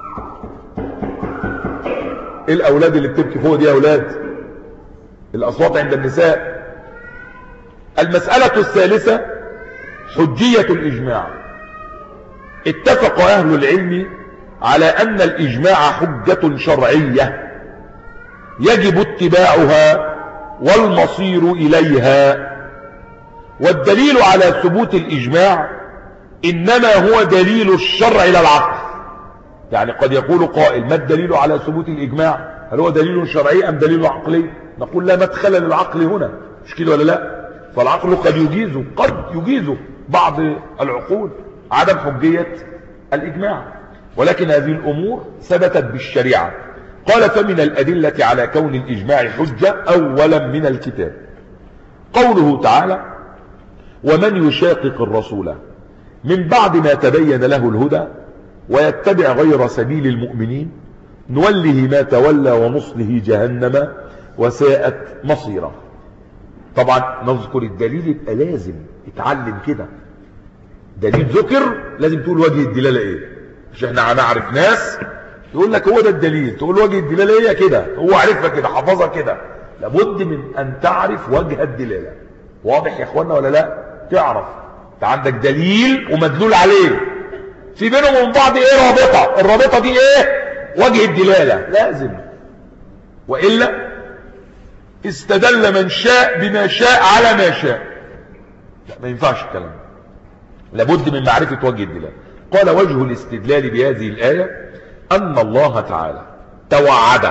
ايه الأولاد اللي بتبكي فوق دي يا أولاد؟ الأصوات عند النساء. المسألة الثالثة حجية الإجماع. اتفق أهل العلم على أن الإجماع حجة شرعية يجب اتباعها والمصير إليها، والدليل على ثبوت الإجماع إنما هو دليل الشرع لا العقل. يعني قد يقول قائل ما الدليل على ثبوت الإجماع؟ هل هو دليل شرعي أم دليل عقلي؟ نقول لا مدخل للعقل هنا، مش كده ولا لا؟ فالعقل قد يجيزه قد يجيزه بعض العقول عدم حجية الإجماع، ولكن هذه الأمور ثبتت بالشريعة. قال فمن الأدلة على كون الإجماع حجة أولا من الكتاب قوله تعالى ومن يشاقق الرسول من بعد ما تبين له الهدى ويتبع غير سبيل المؤمنين نوله ما تولى ونصله جهنم وساءت مصيرا. طبعا نذكر الدليل يبقى لازم اتعلم كده، دليل ذكر لازم تقول وجه الدلالة ايه. مش احنا هنعرف ناس يقول لك هو ده الدليل، تقول وجه الدلاله هي كده، هو عارفها كده حفظها كده. لابد من ان تعرف وجه الدلاله. واضح يا اخوانا ولا لا؟ تعرف انت عندك دليل ومدلول عليه، في بينهم وبين بعض ايه؟ رابطه. الرابطه دي ايه؟ وجه الدلاله. لازم، والا استدل من شاء بما شاء على ما شاء. لا، ما ينفعش الكلام. لابد من معرفه وجه الدلاله. قال وجه الاستدلال بهذه الايه ان الله تعالى توعد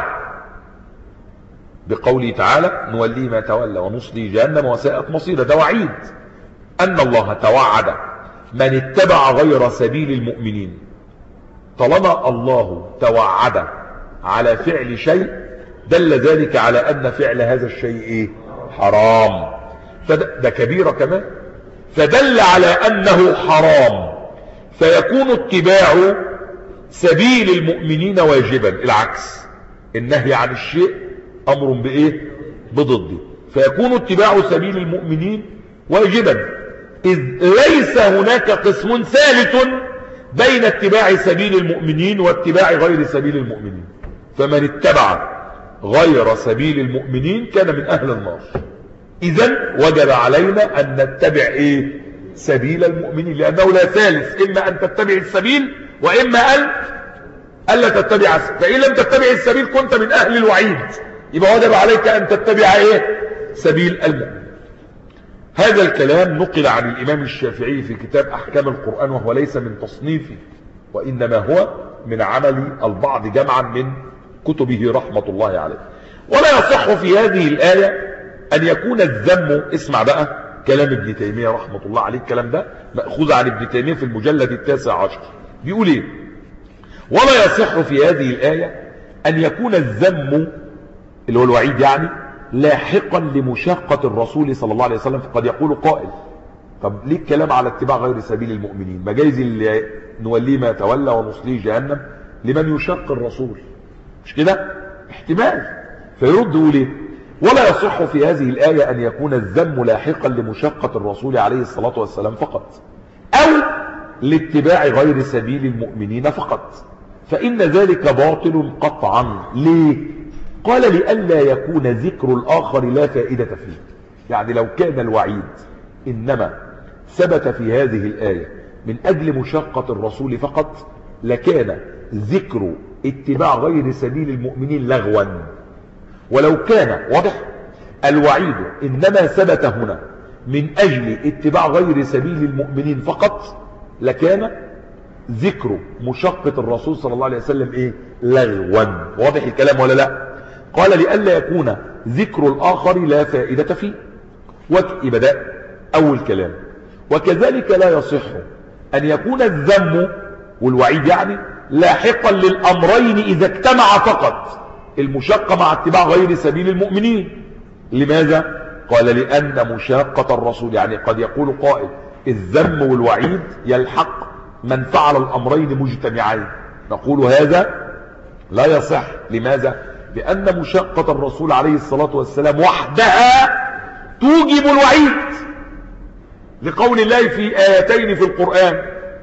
بقوله تعالى نوليه ما تولى ونصليه جهنم وساءت مصيره. ده وعيد. ان الله توعد من اتبع غير سبيل المؤمنين. طالما الله توعد على فعل شيء دل ذلك على ان فعل هذا الشيء ايه؟ حرام. فده ده كبيرة كمان، فدل على انه حرام، فيكون اتباع سبيل المؤمنين واجبا. العكس، النهي عن الشيء امر بايه؟ بضده. فيكون اتباع سبيل المؤمنين واجبا، اذ ليس هناك قسم ثالث بين اتباع سبيل المؤمنين واتباع غير سبيل المؤمنين. فمن اتبع غير سبيل المؤمنين كان من اهل النار. اذن وجب علينا ان نتبع ايه؟ سبيل المؤمنين، لانه لا ثالث، اما ان تتبع السبيل واما ان الا تتبع السبيل. فان لم تتبع السبيل كنت من اهل الوعيد، يبقى وجب عليك ان تتبع ايه؟ سبيل المؤمنين. هذا الكلام نقل عن الامام الشافعي في كتاب احكام القرآن، وهو ليس من تصنيفه وانما هو من عمل البعض جمعا من كتبه رحمة الله عليه. ولا يصح في هذه الآية أن يكون الذم، اسمع بقى كلام ابن تيمية رحمة الله عليه، الكلام ده مأخوذ عن ابن تيمية في المجلد التاسع عشر، بيقول ايه؟ ولا يصح في هذه الآية أن يكون الذم اللي هو الوعيد يعني لاحقا لمشاقة الرسول صلى الله عليه وسلم. فقد يقول قائل طب ليه الكلام على اتباع غير سبيل المؤمنين؟ ما جايز اللي نوليه ما تولى ونصليه جهنم لمن يشق الرسول، مش كده؟ احتمال. فيرد يقول ايه؟ ولا يصح في هذه الآية أن يكون الذم لاحقا لمشقة الرسول عليه الصلاة والسلام فقط، أو لاتباع غير سبيل المؤمنين فقط، فإن ذلك باطل قطعا. ليه؟ قال لئلا يكون ذكر الآخر لا فائدة فيه. يعني لو كان الوعيد إنما ثبت في هذه الآية من أجل مشقة الرسول فقط لكان ذكر اتباع غير سبيل المؤمنين لغوا. ولو كان واضح الوعيد إنما ثبت هنا من أجل اتباع غير سبيل المؤمنين فقط لكان ذكر مشقة الرسول صلى الله عليه وسلم إيه؟ لغوا. واضح الكلام ولا لا؟ قال لئلا يكون ذكر الآخر لا فائدة فيه. يبقى ده أول كلام. وكذلك لا يصح أن يكون الذم والوعيد يعني لاحقا للأمرين إذا اجتمع فقط، المشقة مع اتباع غير سبيل المؤمنين. لماذا؟ قال لأن مشاقة الرسول، يعني قد يقول قائل الذم والوعيد يلحق من فعل الأمرين مجتمعين، نقول هذا لا يصح. لماذا؟ لأن مشاقة الرسول عليه الصلاة والسلام وحدها توجب الوعيد، لقول الله في آيتين في القرآن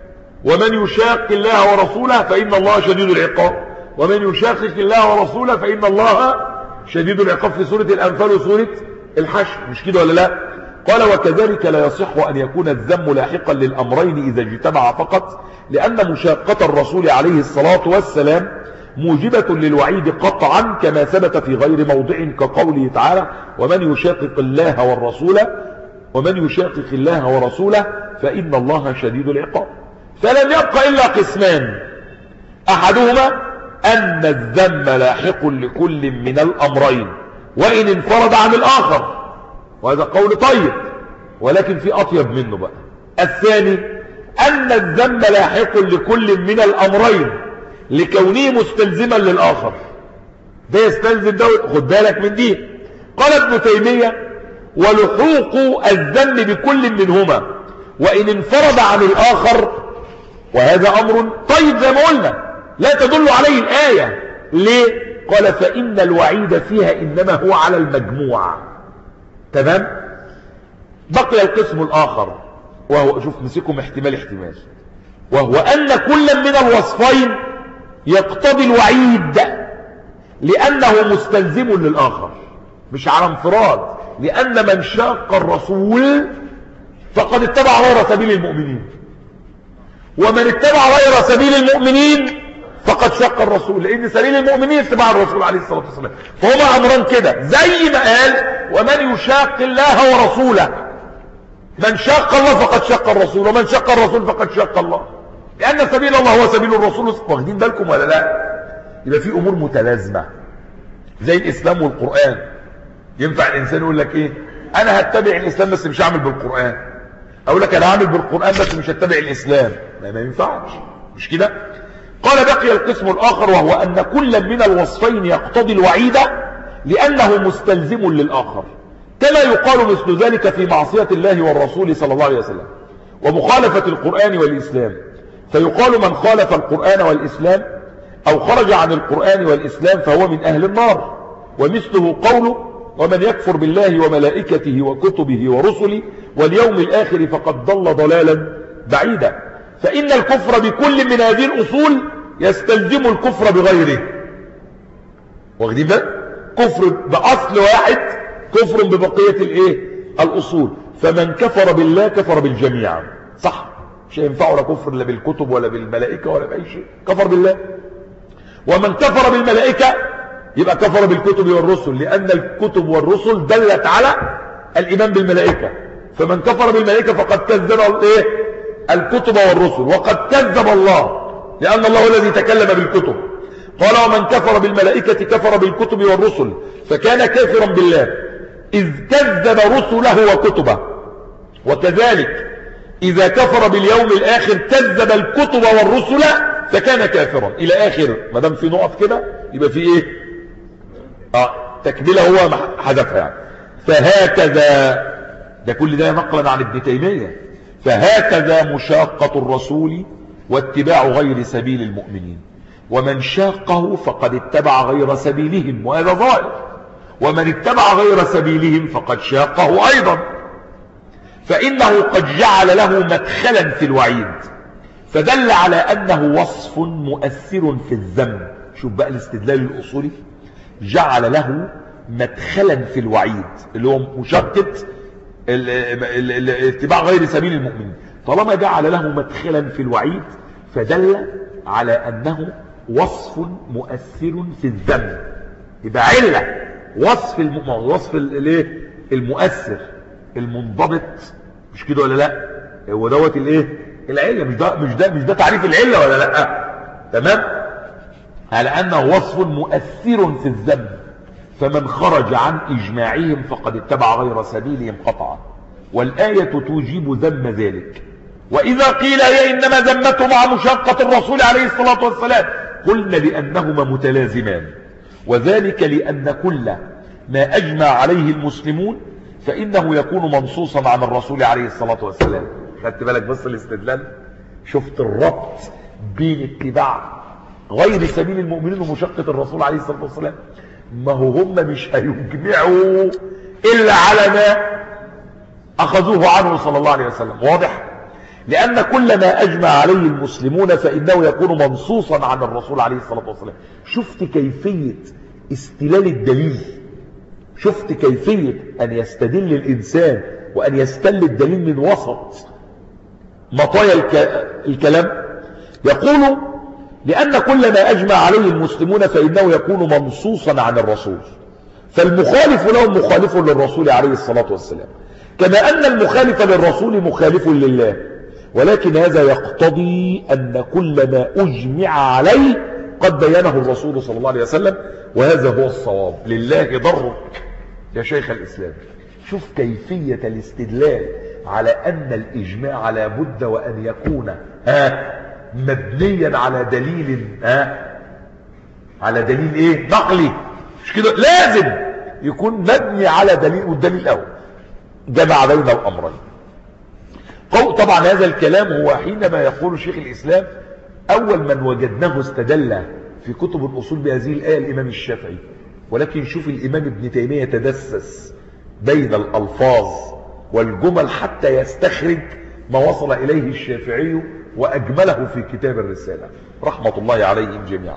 ومن يشاق الله ورسوله فإن الله شديد العقاب، ومن يشاقق الله ورسوله فإن الله شديد العقاب في سورة الأنفال وسورة الحشر، مش كده ولا لا؟ قال وكذلك لا يصح أن يكون الذم لاحقا للأمرين إذا اجتمع فقط، لأن مشاقة الرسول عليه الصلاة والسلام موجبة للوعيد قطعا كما ثبت في غير موضع كقوله تعالى ومن يشاقق الله والرسول ومن يشاقق الله ورسوله فإن الله شديد العقاب. فلم يبق إلا قسمان، أحدهما أن الذم لاحق لكل من الأمرين وإن انفرد عن الآخر، وهذا قول طيب ولكن في أطيب منه بقى. الثاني أن الذم لاحق لكل من الأمرين لكونه مستلزما للآخر، ده يستلزم ده، خد بالك من دي. قال ابن تيمية ولحوق الذم بكل منهما وإن انفرد عن الآخر، وهذا أمر طيب زي ما قلنا لا تدل عليه الآية. ليه؟ قال فإن الوعيد فيها إنما هو على المجموع. تمام؟ بقي القسم الآخر وهو، شوف مسكم احتمال احتمال، وهو أن كل من الوصفين يقتضي الوعيد لأنه مستلزم للآخر، مش على انفراد، لأن من شاق الرسول فقد اتبع غير سبيل المؤمنين، ومن اتبع غير سبيل المؤمنين فقد شاق الرسول، لأن سبيل المؤمنين اتباع الرسول عليه الصلاة والسلام. فهما أمران كده، زي ما قال ومن يشاق الله ورسوله، من شاق الله فقد شاق الرسول، ومن شاق الرسول فقد شاق الله، لأن سبيل الله هو سبيل الرسول. واخدين بالكم ولا لا؟ يبقى في أمور متلازمة زي الإسلام والقرآن. ينفع الإنسان يقول لك إيه؟ أنا هتبع الإسلام بس مش هعمل بالقرآن، أقول لك أنا هعمل بالقرآن بس مش هتبع الإسلام، ما, ما ينفعش، مش كده؟ قال بقي القسم الآخر وهو أن كل من الوصفين يقتضي الوعيد لأنه مستلزم للآخر، كما يقال مثل ذلك في معصية الله والرسول صلى الله عليه وسلم ومخالفة القرآن والإسلام، فيقال من خالف القرآن والإسلام أو خرج عن القرآن والإسلام فهو من أهل النار. ومثله قوله ومن يكفر بالله وملائكته وكتبه ورسله واليوم الآخر فقد ضل ضلالا بعيدا. فإن الكفر بكل من هذه الأصول يستلزم الكفر بغيره. واخدين بالك؟ كفر بأصل واحد كفر ببقية الايه الأصول. فمن كفر بالله كفر بالجميع، صح؟ مش هينفعه لا كفر لا بالكتب ولا بالملائكة ولا بأي شيء، كفر بالله. ومن كفر بالملائكة يبقى كفر بالكتب والرسل، لأن الكتب والرسل دلت على الإيمان بالملائكة. فمن كفر بالملائكة فقد كذب الايه الكتب والرسل، وقد كذب الله، لأن الله الذي تكلم بالكتب. قال ومن كفر بالملائكة كفر بالكتب والرسل فكان كافرا بالله إذ كذب رسله وكتبه، وكذلك إذا كفر باليوم الآخر كذب الكتب والرسل فكان كافرا إلى آخر. ما دام في نقط كده يبقى في إيه آه تكملة هو حذفها يعني. فهكذا، ده كل ده نقلا عن ابن تيمية، فهكذا مشاقة الرسول واتباع غير سبيل المؤمنين، ومن شاقه فقد اتبع غير سبيلهم، وهذا ظاهر، ومن اتبع غير سبيلهم فقد شاقه أيضا، فإنه قد جعل له مدخلا في الوعيد، فدل على أنه وصف مؤثر في الذم. شوف بقى الاستدلال الأصولي، جعل له مدخلا في الوعيد اللي هو مشاقة اتباع غير سبيل المؤمنين. طالما جعل له مدخلا في الوعيد فدل على أنه وصف مؤثر في الذم، يبقى علة وصف الم... وصف الايه المؤثر المنضبط، مش كده ولا لا؟ هو دوت الايه العلة، مش ده مش ده مش ده تعريف العلة ولا لا؟ تمام، على أنه وصف مؤثر في الذم، فمن خرج عن إجماعهم فقد اتبع غير سبيلهم قطعا، والآية توجب ذم ذلك. وإذا قيل هي إنما ذمته مع مشاقة الرسول عليه الصلاة والسلام قلنا لأنهما متلازمان، وذلك لأن كل ما أجمع عليه المسلمون فإنه يكون منصوصا عن الرسول عليه الصلاة والسلام. خدت بالك بس الاستدلال؟ شفت الربط بين اتباع غير سبيل المؤمنين ومشاقة الرسول عليه الصلاة والسلام؟ ما هو هم مش هيجمعوا إلا على ما أخذوه عنه صلى الله عليه وسلم. واضح؟ لأن كل ما أجمع عليه المسلمون فإنه يكون منصوصا عن الرسول عليه الصلاة والسلام. شفت كيفية استلال الدليل؟ شفت كيفية أن يستدل الإنسان وأن يستل الدليل من وسط مطايا الكلام؟ يقول لأن كل ما أجمع عليه المسلمون فإنه يكون منصوصا عن الرسول، فالمخالف له مخالف للرسول عليه الصلاة والسلام، كما أن المخالف للرسول مخالف لله، ولكن هذا يقتضي أن كل ما أجمع عليه قد بينه الرسول صلى الله عليه وسلم، وهذا هو الصواب. لله ضرك يا شيخ الإسلام. شوف كيفية الاستدلال على أن الإجماع لا بد وأن يكون ها مبنيا على دليل ها على دليل ايه نقلي، مش كده؟ لازم يكون مبني على دليل، والدليل الأول جمع بين الأمرين. طبعا هذا الكلام هو حينما يقول شيخ الإسلام أول من وجدناه استدل في كتب الأصول بهذه الآية الإمام الشافعي، ولكن شوف الإمام ابن تيمية تدسس بين الألفاظ والجمل حتى يستخرج ما وصل إليه الشافعي وأجمله في كتاب الرسالة رحمة الله عليهم جميعا.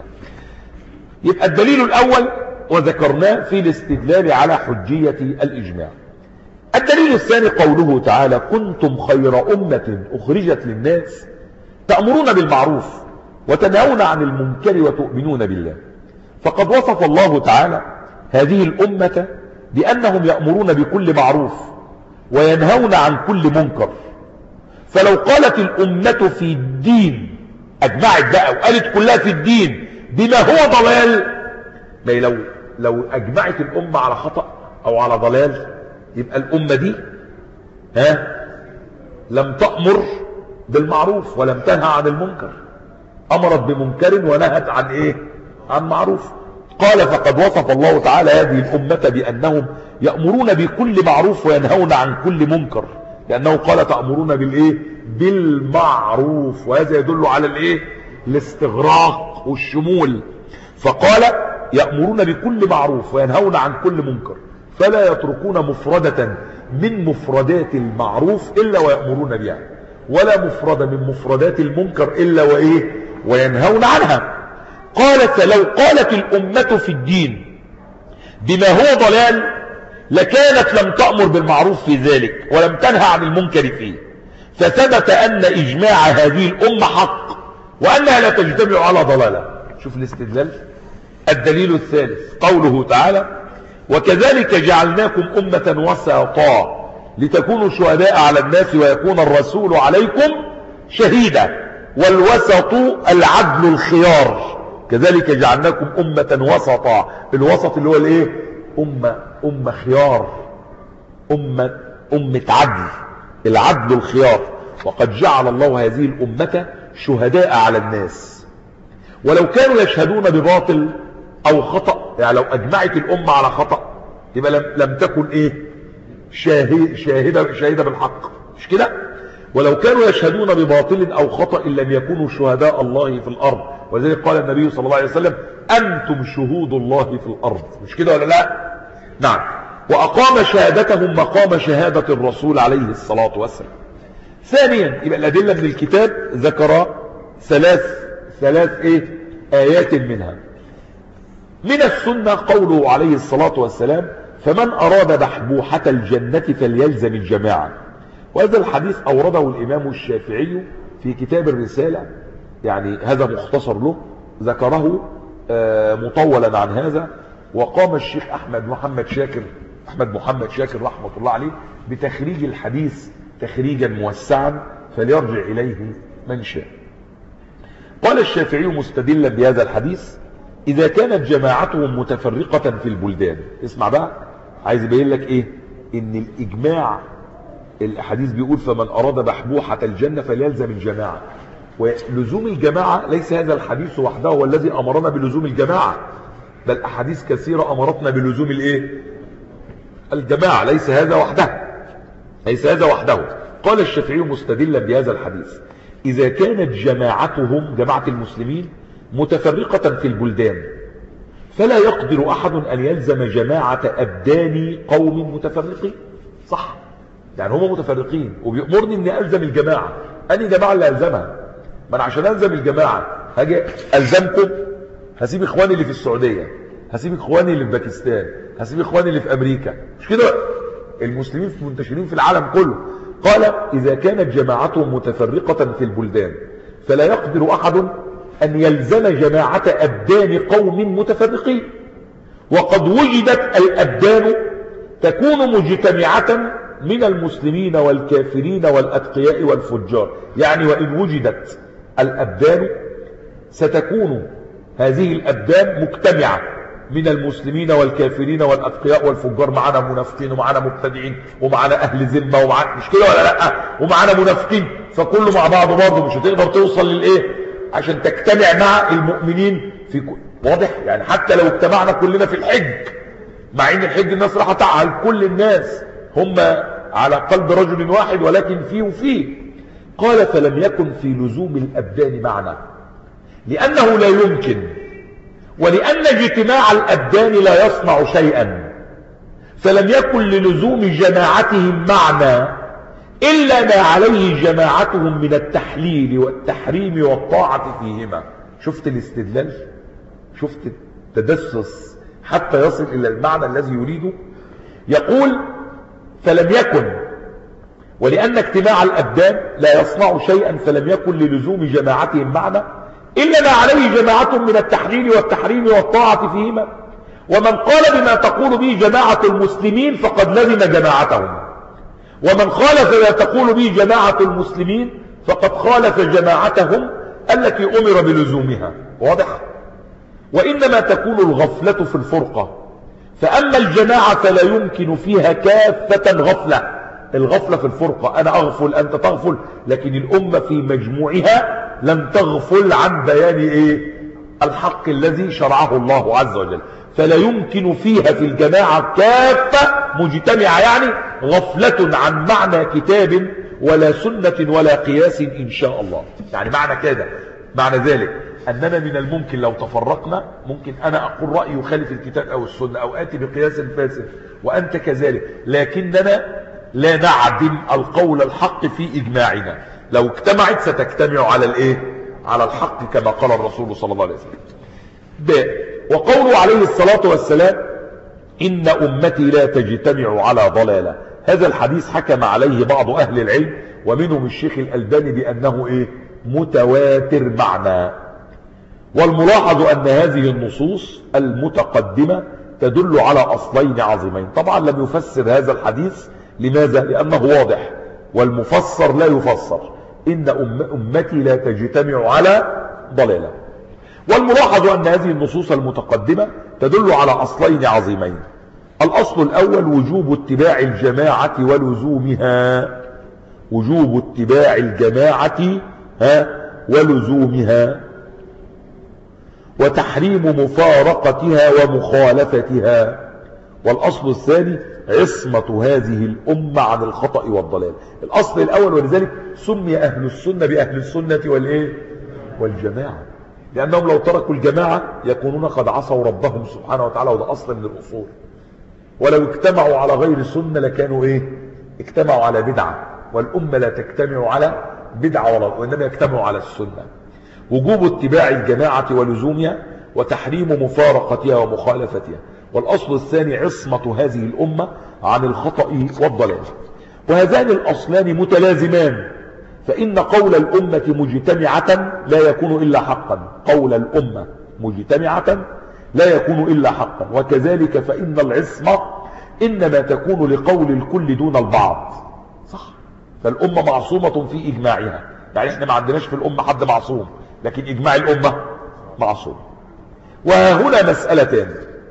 يبقى الدليل الأول وذكرناه في الاستدلال على حجية الإجماع. الدليل الثاني قوله تعالى كنتم خير أمة أخرجت للناس تأمرون بالمعروف وتنهون عن المنكر وتؤمنون بالله. فقد وصف الله تعالى هذه الأمة بأنهم يأمرون بكل معروف وينهون عن كل منكر. فلو قالت الأمة في الدين أجمعت بقى وقالت كلها في الدين بما هو ضلال، ما لو لو أجمعت الأمة على خطأ أو على ضلال يبقى الأمة دي ها لم تأمر بالمعروف ولم تنهى عن المنكر، أمرت بمنكر ونهت عن إيه؟ عن معروف. قال فقد وصف الله تعالى هذه الأمة بأنهم يأمرون بكل معروف وينهون عن كل منكر، لأنه قال تأمرون بالإيه؟ بالمعروف، وهذا يدل على الإيه؟ الاستغراق والشمول. فقال يأمرون بكل معروف وينهون عن كل منكر، فلا يتركون مفردة من مفردات المعروف إلا ويأمرون بها، ولا مفردة من مفردات المنكر إلا وإيه؟ وينهون عنها. قالت لو قالت الأمة في الدين بما هو ضلال لكانت لم تأمر بالمعروف في ذلك ولم تنهى عن المنكر فيه، فثبت أن إجماع هذه الأمة حق وأنها لا تجتمع على ضلالة. شوف الاستدلال. الدليل الثالث قوله تعالى وكذلك جعلناكم أمة وسطا لتكونوا شهداء على الناس ويكون الرسول عليكم شهيدا. والوسط العدل الخيار، كذلك جعلناكم أمة وسطا. الوسط اللي هو الايه؟ أمة أمة خيار، أمة أمة عدل، العدل الخيار. وقد جعل الله هذه الأمة شهداء على الناس، ولو كانوا يشهدون بباطل أو خطأ، يعني لو أجمعت الأمة على خطأ يبقى لم, لم تكن إيه؟ شاهد شاهدة شاهدة بالحق، مش كده؟ ولو كانوا يشهدون بباطل أو خطأ لم يكونوا شهداء الله في الأرض، ولذلك قال النبي صلى الله عليه وسلم أنتم شهود الله في الأرض، مش كده ولا لا؟ نعم. وأقام شهادتهم مقام شهادة الرسول عليه الصلاة والسلام. ثانيا يبقى الأدلة من الكتاب ذكر ثلاث ثلاث إيه؟ آيات منها. من السنة قوله عليه الصلاة والسلام فمن أراد بحبوحة الجنة فليلزم الجماعة. وهذا الحديث أورده الإمام الشافعي في كتاب الرسالة، يعني هذا مختصر له، ذكره مطولا عن هذا. وقام الشيخ أحمد محمد شاكر أحمد محمد شاكر رحمة الله عليه بتخريج الحديث تخريجا موسعا، فليرجع إليه من شاء. قال الشافعي مستدلا بهذا الحديث إذا كانت جماعتهم متفرقة في البلدان. اسمع بقى، عايز يبين لك إيه؟ إن الإجماع، الحديث بيقول فمن أراد بحبوحة الجنة فليلزم الجماعة، ولزوم الجماعة ليس هذا الحديث وحده هو الذي أمرنا بلزوم الجماعة، بل أحاديث كثيرة أمرتنا بلزوم الإيه؟ الجماعة، ليس هذا وحده ليس هذا وحده. قال الشافعي مستدلا بهذا الحديث إذا كانت جماعتهم جماعة المسلمين متفرقة في البلدان فلا يقدر أحد أن يلزم جماعة أبدان قوم متفرقين. صح، يعني هم متفرقين وبيأمرني أني ألزم الجماعة. أني جماعة اللي ألزمها؟ ما أنا عشان ألزم الجماعة هاجي ألزمكم، هسيب إخواني اللي في السعودية، هسيب إخواني اللي في باكستان، هسيب إخواني اللي في أمريكا، مش كده؟ المسلمين منتشرين في العالم كله. قال إذا كانت جماعتهم متفرقة في البلدان فلا يقدر أحد أن يلزم جماعة أبدان قوم متفرقين. وقد وجدت الأبدان تكون مجتمعة من المسلمين والكافرين والأتقياء والفجار، يعني وإن وجدت الأبدان ستكون هذه الأبدان مجتمعة من المسلمين والكافرين والأتقياء والفجار. معنا منافقين ومعنا مبتدعين ومعنا أهل ذمة ومعنا، مش كده ولا لأ؟ ومعنا منافقين، فكله مع بعض برضه مش هتقدر توصل للإيه عشان تجتمع مع المؤمنين في كل. واضح؟ يعني حتى لو اجتمعنا كلنا في الحج، مع ان الحج الناس راح تعال كل الناس هم على قلب رجل واحد، ولكن فيه وفيه. قال فلم يكن في لزوم الأبدان معنى، لأنه لا يمكن، ولأن اجتماع الأبدان لا يصنع شيئا، فلم يكن للزوم جماعتهم معنى إلا ما عليه جماعتهم من التحليل والتحريم والطاعة فيهما. شفت الاستدلال؟ شفت التدسس حتى يصل إلى المعنى الذي يريده؟ يقول فلم يكن، ولأن اجتماع الأبدان لا يصنع شيئا فلم يكن للزوم جماعتهم معنى إلا ما عليه جماعتهم من التحليل والتحريم والطاعة فيهما. ومن قال بما تقول به جماعة المسلمين فقد لزم جماعتهم، ومن خالف ما تقول به جماعة المسلمين فقد خالف جماعتهم التي أمر بلزومها. واضح؟ وإنما تكون الغفلة في الفرقة، فأما الجماعة فلا يمكن فيها كافة غفلة. الغفلة في الفرقة، أنا أغفل أنت تغفل، لكن الأمة في مجموعها لم تغفل عن بيان إيه؟ الحق الذي شرعه الله عز وجل. فلا يمكن فيها في الجماعة كافة مجتمعة يعني غفلة عن معنى كتاب ولا سنة ولا قياس إن شاء الله. يعني معنى كده، معنى ذلك أننا من الممكن لو تفرقنا ممكن أنا أقول رأي يخالف الكتاب أو السنة أو آتي بقياس فاسد وأنت كذلك، لكننا لا نعدم القول الحق في إجماعنا. لو اجتمعت ستجتمع على الإيه؟ على الحق كما قال الرسول صلى الله عليه وسلم. ب وقوله عليه الصلاة والسلام إن أمتي لا تجتمع على ضلالة، هذا الحديث حكم عليه بعض أهل العلم ومنهم الشيخ الألباني بأنه إيه؟ متواتر معنى. والملاحظ أن هذه النصوص المتقدمة تدل على أصلين عظيمين. طبعا لم يفسر هذا الحديث، لماذا؟ لأنه واضح، والمفسر لا يفسر. إن أمتي لا تجتمع على ضلالة. والملاحظ أن هذه النصوص المتقدمة تدل على أصلين عظيمين. الأصل الأول وجوب اتباع الجماعة ولزومها، وجوب اتباع الجماعة ها ولزومها، وتحريم مفارقتها ومخالفتها. والأصل الثاني عصمة هذه الأمة عن الخطأ والضلال. الأصل الأول، ولذلك سمي أهل السنة بأهل السنة والإيه؟ والجماعة، لأنهم لو تركوا الجماعة يكونون قد عصوا ربهم سبحانه وتعالى، وده أصل من الأصول. ولو اجتمعوا على غير سنة لكانوا إيه؟ اجتمعوا على بدعة، والأمة لا تجتمع على بدعة ولا، وإنما يجتمعوا على السنة. وجوب اتباع الجماعة ولزومها، وتحريم مفارقتها ومخالفتها. والأصل الثاني عصمة هذه الأمة عن الخطأ والضلال. وهذان الأصلان متلازمان، فإن قول الأمة مجتمعة لا يكون إلا حقا، قول الأمة مجتمعة لا يكون إلا حقا. وكذلك فإن العصمة إنما تكون لقول الكل دون البعض. صح؟ فالأمة معصومة في إجماعها، يعني احنا ما عندناش في الأمة حد معصوم، لكن إجماع الأمة معصوم. وهنا مسألتان.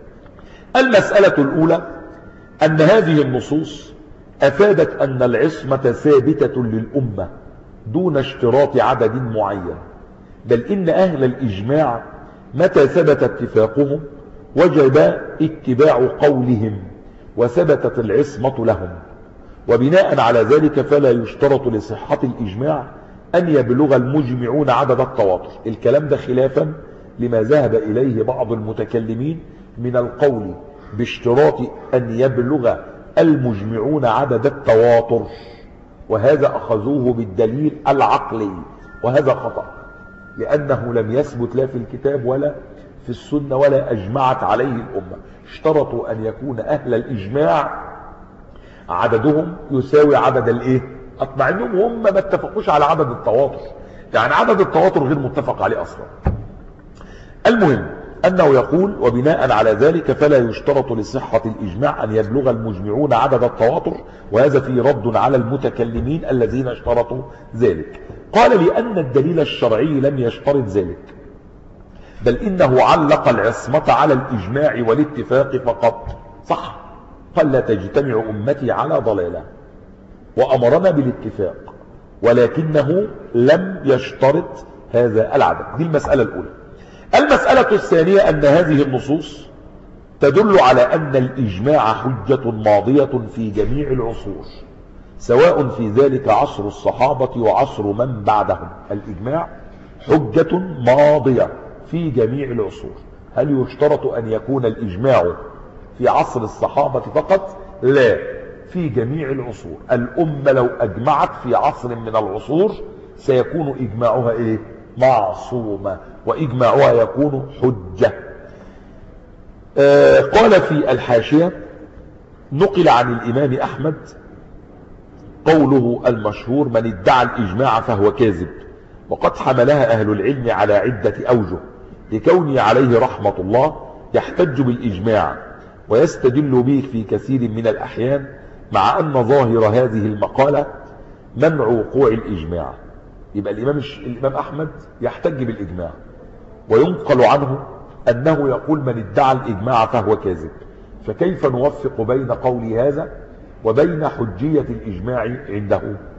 المسألة الأولى أن هذه النصوص أفادت أن العصمة ثابتة للأمة دون اشتراط عدد معين، بل إن أهل الإجماع متى ثبت اتفاقهم وجب اتباع قولهم وثبتت العصمة لهم. وبناء على ذلك فلا يشترط لصحة الإجماع أن يبلغ المجمعون عدد التواتر. الكلام ده خلافا لما ذهب إليه بعض المتكلمين من القول باشتراط أن يبلغ المجمعون عدد التواتر، وهذا أخذوه بالدليل العقلي، وهذا خطأ، لأنه لم يثبت لا في الكتاب ولا في السنة ولا أجمعت عليه الأمة. اشترطوا أن يكون أهل الإجماع عددهم يساوي عدد الإيه؟ مع أنهم هم ما اتفقوش على عدد التواتر، يعني عدد التواتر غير متفق عليه أصلا. المهم أنه يقول وبناء على ذلك فلا يشترط لصحة الإجماع أن يبلغ المجمعون عدد التواتر، وهذا فيه رد على المتكلمين الذين اشترطوا ذلك. قال لأن الدليل الشرعي لم يشترط ذلك، بل إنه علق العصمة على الإجماع والاتفاق فقط. صح؟ قال لا تجتمع أمتي على ضلالة، وأمرنا بالاتفاق، ولكنه لم يشترط هذا العدد. دي المسألة الأولى. المسألة الثانية أن هذه النصوص تدل على أن الإجماع حجة ماضية في جميع العصور، سواء في ذلك عصر الصحابة وعصر من بعدهم. الإجماع حجة ماضية في جميع العصور. هل يشترط أن يكون الإجماع في عصر الصحابة فقط؟ لا، في جميع العصور. الأمة لو أجمعت في عصر من العصور سيكون إجماعها إيه؟ معصومة، وإجماعها يكون حجة. آه قال في الحاشية: نقل عن الإمام أحمد قوله المشهور: من ادعى الإجماع فهو كاذب، وقد حملها أهل العلم على عدة أوجه، لكونه عليه رحمة الله يحتج بالإجماع ويستدل به في كثير من الأحيان، مع أن ظاهر هذه المقالة منع وقوع الإجماع. يبقى الإمام, الإمام أحمد يحتج بالإجماع، وينقل عنه أنه يقول: من ادعى الإجماع فهو كاذب. فكيف نوفق بين قول هذا وبين حجية الإجماع عنده؟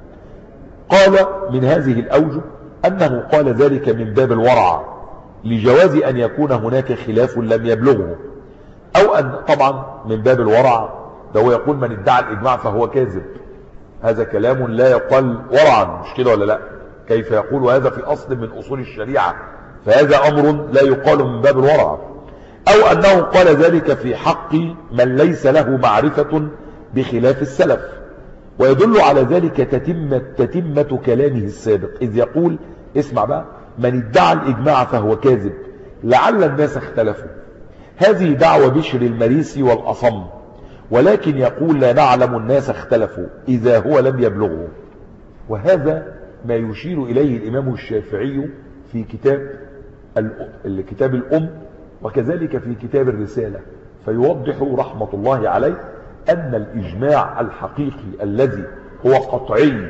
قال: من هذه الأوجه أنه قال ذلك من باب الورع، لجواز أن يكون هناك خلاف لم يبلغه، أو أن طبعا من باب الورع ده هو يقول من ادعى الإجماع فهو كاذب، هذا كلام لا يقال ورعا، مش كده ولا لا؟ كيف يقول هذا في أصل من أصول الشريعة؟ فهذا أمر لا يقال من باب الورع. أو أنه قال ذلك في حق من ليس له معرفة بخلاف السلف، ويدل على ذلك تتمة, تتمة كلامه السابق، إذ يقول: اسمع بقى، من ادعى الإجماع فهو كاذب لعل الناس اختلفوا. هذه دعوة بشر المريسي والأصم، ولكن يقول: لا نعلم الناس اختلفوا إذا هو لم يبلغه. وهذا ما يشير إليه الإمام الشافعي في كتاب الكتاب الأم، وكذلك في كتاب الرسالة، فيوضح رحمة الله عليه أن الإجماع الحقيقي الذي هو قطعي،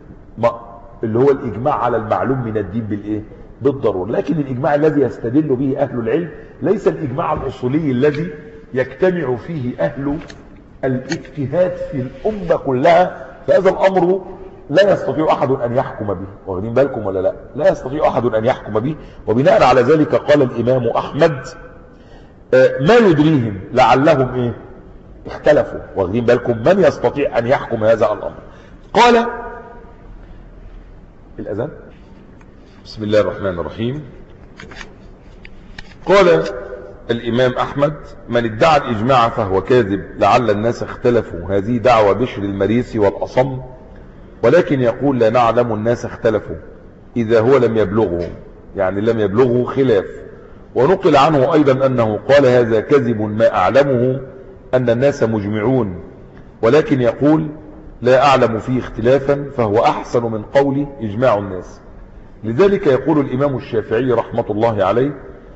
اللي هو الإجماع على المعلوم من الدين بالإيه؟ بالضرورة. لكن الإجماع الذي يستدل به أهل العلم ليس الإجماع الأصولي الذي يجتمع فيه أهل الاجتهاد في الأمة كلها، فهذا الأمر لا يستطيع أحد أن يحكم به. واخدين بالكم ولا لا؟ لا يستطيع أحد أن يحكم به. وبناء على ذلك قال الإمام أحمد: ما يدريهم لعلهم إيه؟ اختلفوا. واخدين بالكم؟ من يستطيع أن يحكم هذا الأمر؟ قال الأذان. بسم الله الرحمن الرحيم. قال الإمام أحمد: من ادعى الإجماع فهو كاذب لعل الناس اختلفوا. هذه دعوة بشر المريسي والأصم، ولكن يقول: لا نعلم الناس اختلفوا إذا هو لم يبلغه، يعني لم يبلغه خلاف. ونقل عنه أيضا أنه قال: هذا كذب، ما أعلمه أن الناس مجمعون، ولكن يقول: لا أعلم فيه اختلافا، فهو أحسن من قول إجماع الناس. لذلك يقول الإمام الشافعي رحمة الله عليه: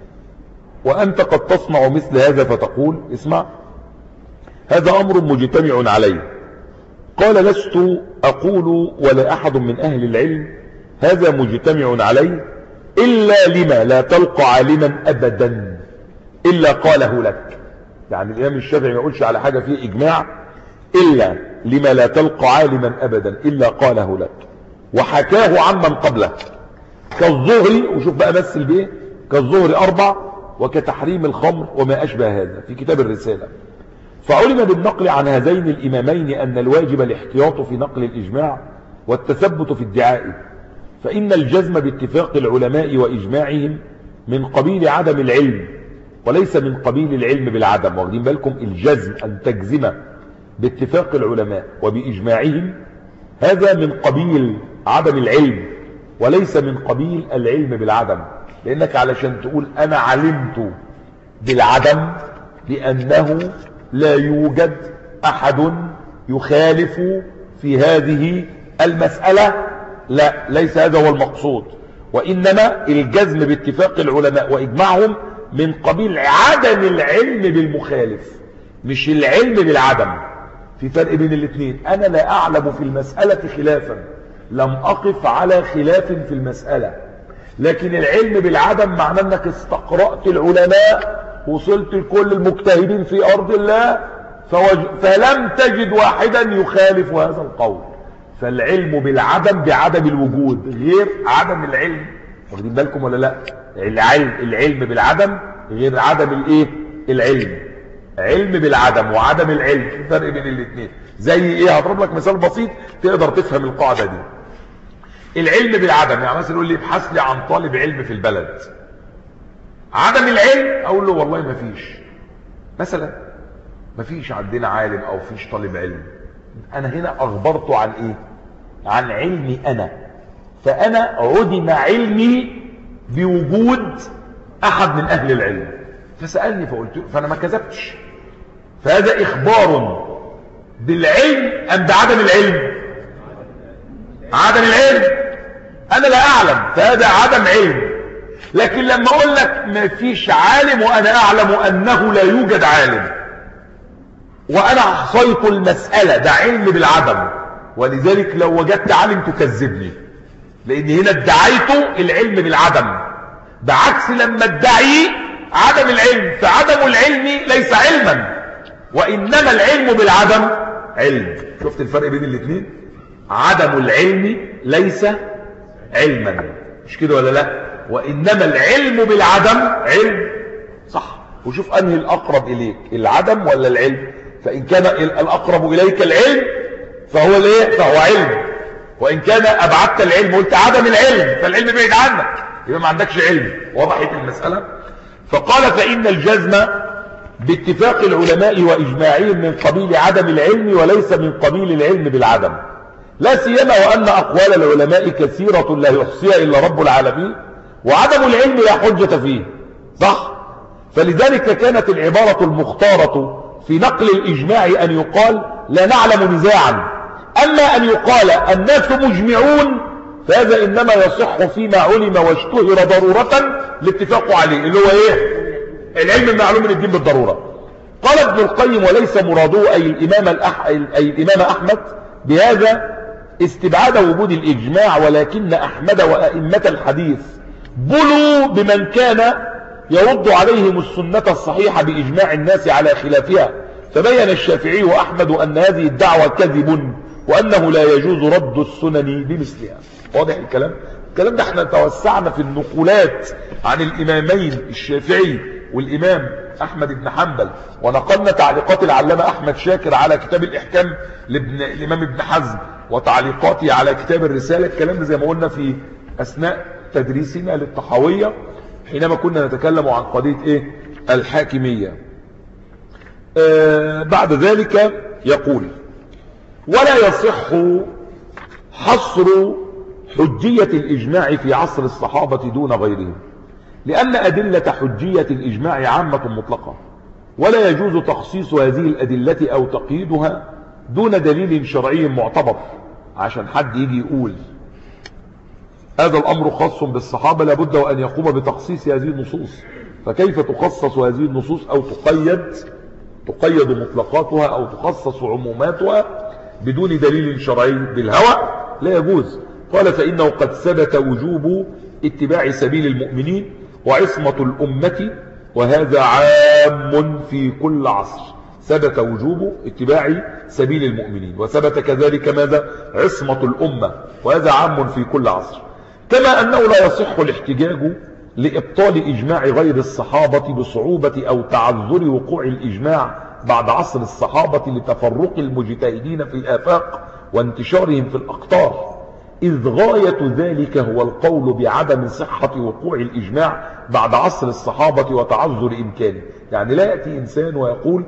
وأنت قد تصنع مثل هذا فتقول، اسمع، هذا أمر مجتمع عليه. قال: لست أقول ولا أحد من أهل العلم هذا مجتمع عليه، إلا لما لا تلقى عالما أبدا إلا قاله لك. يعني الإمام الشافعي ما يقولش على حاجة فيه إجماع إلا لما لا تلقى عالما أبدا إلا قاله لك، وحكاه عمن قبله، كالظهر، وشوف بقى مثل بيه، كالظهر أربع، وكتحريم الخمر وما أشبه هذا، في كتاب الرسالة. فعلم بالنقل عن هذين الإمامين أن الواجب الاحتياط في نقل الإجماع والتثبت في ادعائه، فإن الجزم باتفاق العلماء وإجماعهم من قبيل عدم العلم، وليس من قبيل العلم بالعدم. واخدين بالكم؟ الجزم أن تجزم باتفاق العلماء وبإجماعهم هذا من قبيل عدم العلم، وليس من قبيل العلم بالعدم. لأنك علشان تقول أنا علمت بالعدم بأنه لا يوجد أحد يخالف في هذه المسألة، لا، ليس هذا هو المقصود. وإنما الجزم باتفاق العلماء وإجماعهم من قبيل عدم العلم بالمخالف، مش العلم بالعدم. في فرق بين الاثنين. أنا لا أعلم في المسألة خلافا، لم أقف على خلاف في المسألة، لكن العلم بالعدم معناه أنك استقرأت العلماء، وصلت لكل المجتهدين في أرض الله، فوج... فلم تجد واحدا يخالف هذا القول. فالعلم بالعدم بعدم الوجود غير عدم العلم. واخدين بالكم ولا لا؟ العلم العلم بالعدم غير عدم الايه؟ العلم. علم بالعدم وعدم العلم، في فرق بين الاثنين. زي ايه؟ هضرب لك مثال بسيط تقدر تفهم القاعده دي. العلم بالعدم، يعني مثلا يقول لي ابحث لي عن طالب علم في البلد. عدم العلم اقول له والله ما فيش، مثلا ما فيش عندنا عالم او فيش طالب علم. انا هنا اخبرته عن ايه؟ عن علمي انا، فانا عدم علمي بوجود احد من اهل العلم، فسألني فقلت له، فانا ما كذبتش، فهذا اخبار بالعلم ام بعدم العلم؟ عدم العلم، انا لا اعلم، فهذا عدم علم. لكن لما اقول لك ما فيش عالم وانا اعلم انه لا يوجد عالم، وانا احصيت المسألة، ده علم بالعدم، ولذلك لو وجدت عالم تكذبني، لان هنا ادعيت العلم بالعدم، بعكس لما ادعي عدم العلم، فعدم العلم ليس علما، وانما العلم بالعدم علم. شفت الفرق بين الاثنين؟ عدم العلم ليس علما، مش كده ولا لا؟ وانما العلم بالعدم علم، صح. وشوف انهي الاقرب اليك، العدم ولا العلم؟ فان كان الاقرب اليك العلم فهو الايه؟ فهو علم. وان كان ابعدت العلم وقلت عدم العلم فالعلم بعيد عنك، يبقى ما عندكش علم. وضحت المسألة؟ فقال فإن الجزم باتفاق العلماء وإجماعهم من قبيل عدم العلم وليس من قبيل العلم بالعدم، لا سيما وأن أقوال العلماء كثيرة لا يحصيها إلا رب العالمين، وعدم العلم لا حجة فيه، صح؟ فلذلك كانت العبارة المختارة في نقل الإجماع أن يقال لا نعلم نزاعا، أما أن يقال الناس مجمعون فهذا إنما يصح فيما علم واشتهر ضرورة الاتفاق عليه، اللي هو إيه؟ العلم المعلوم من الدين بالضرورة. قال ابن القيم وليس مراده أي الإمام, الأح... أي الإمام أحمد بهذا استبعاد وجود الإجماع، ولكن أحمد وأئمة الحديث بلوا بمن كان يرد عليهم السنة الصحيحة بإجماع الناس على خلافها، فبين الشافعي وأحمد أن هذه الدعوة كذب وأنه لا يجوز رد السنن بمثلها. واضح الكلام؟ الكلام ده احنا توسعنا في النقولات عن الإمامين الشافعي والإمام أحمد بن حنبل، ونقلنا تعليقات العلامة أحمد شاكر على كتاب الإحكام لابن الإمام ابن حزم، وتعليقاتي على كتاب الرسالة. الكلام ده زي ما قلنا في أثناء تدريسنا للطحاوية حينما كنا نتكلم عن قضية إيه؟ الحاكمية. آه بعد ذلك يقول ولا يصح حصر حجية الإجماع في عصر الصحابة دون غيرهم، لأن أدلة حجية الإجماع عامة مطلقة، ولا يجوز تخصيص هذه الأدلة أو تقييدها دون دليل شرعي معتبر. عشان حد يجي يقول هذا الأمر خاص بالصحابة لابد وأن يقوم بتخصيص هذه النصوص، فكيف تخصص هذه النصوص أو تقيد تقيد مطلقاتها أو تخصص عموماتها بدون دليل شرعي بالهوى؟ لا يجوز. قال فإنه قد ثبت وجوب اتباع سبيل المؤمنين وعصمة الأمة، وهذا عام في كل عصر. ثبت وجوب اتباع سبيل المؤمنين، وثبت كذلك ماذا؟ عصمة الأمة، وهذا عام في كل عصر. كما أنه لا يصح الاحتجاج لإبطال إجماع غير الصحابة بصعوبة أو تعذر وقوع الإجماع بعد عصر الصحابة لتفرق المجتهدين في الآفاق وانتشارهم في الأقطار، إذ غاية ذلك هو القول بعدم صحة وقوع الإجماع بعد عصر الصحابة وتعذر إمكانه. يعني لا يأتي إنسان ويقول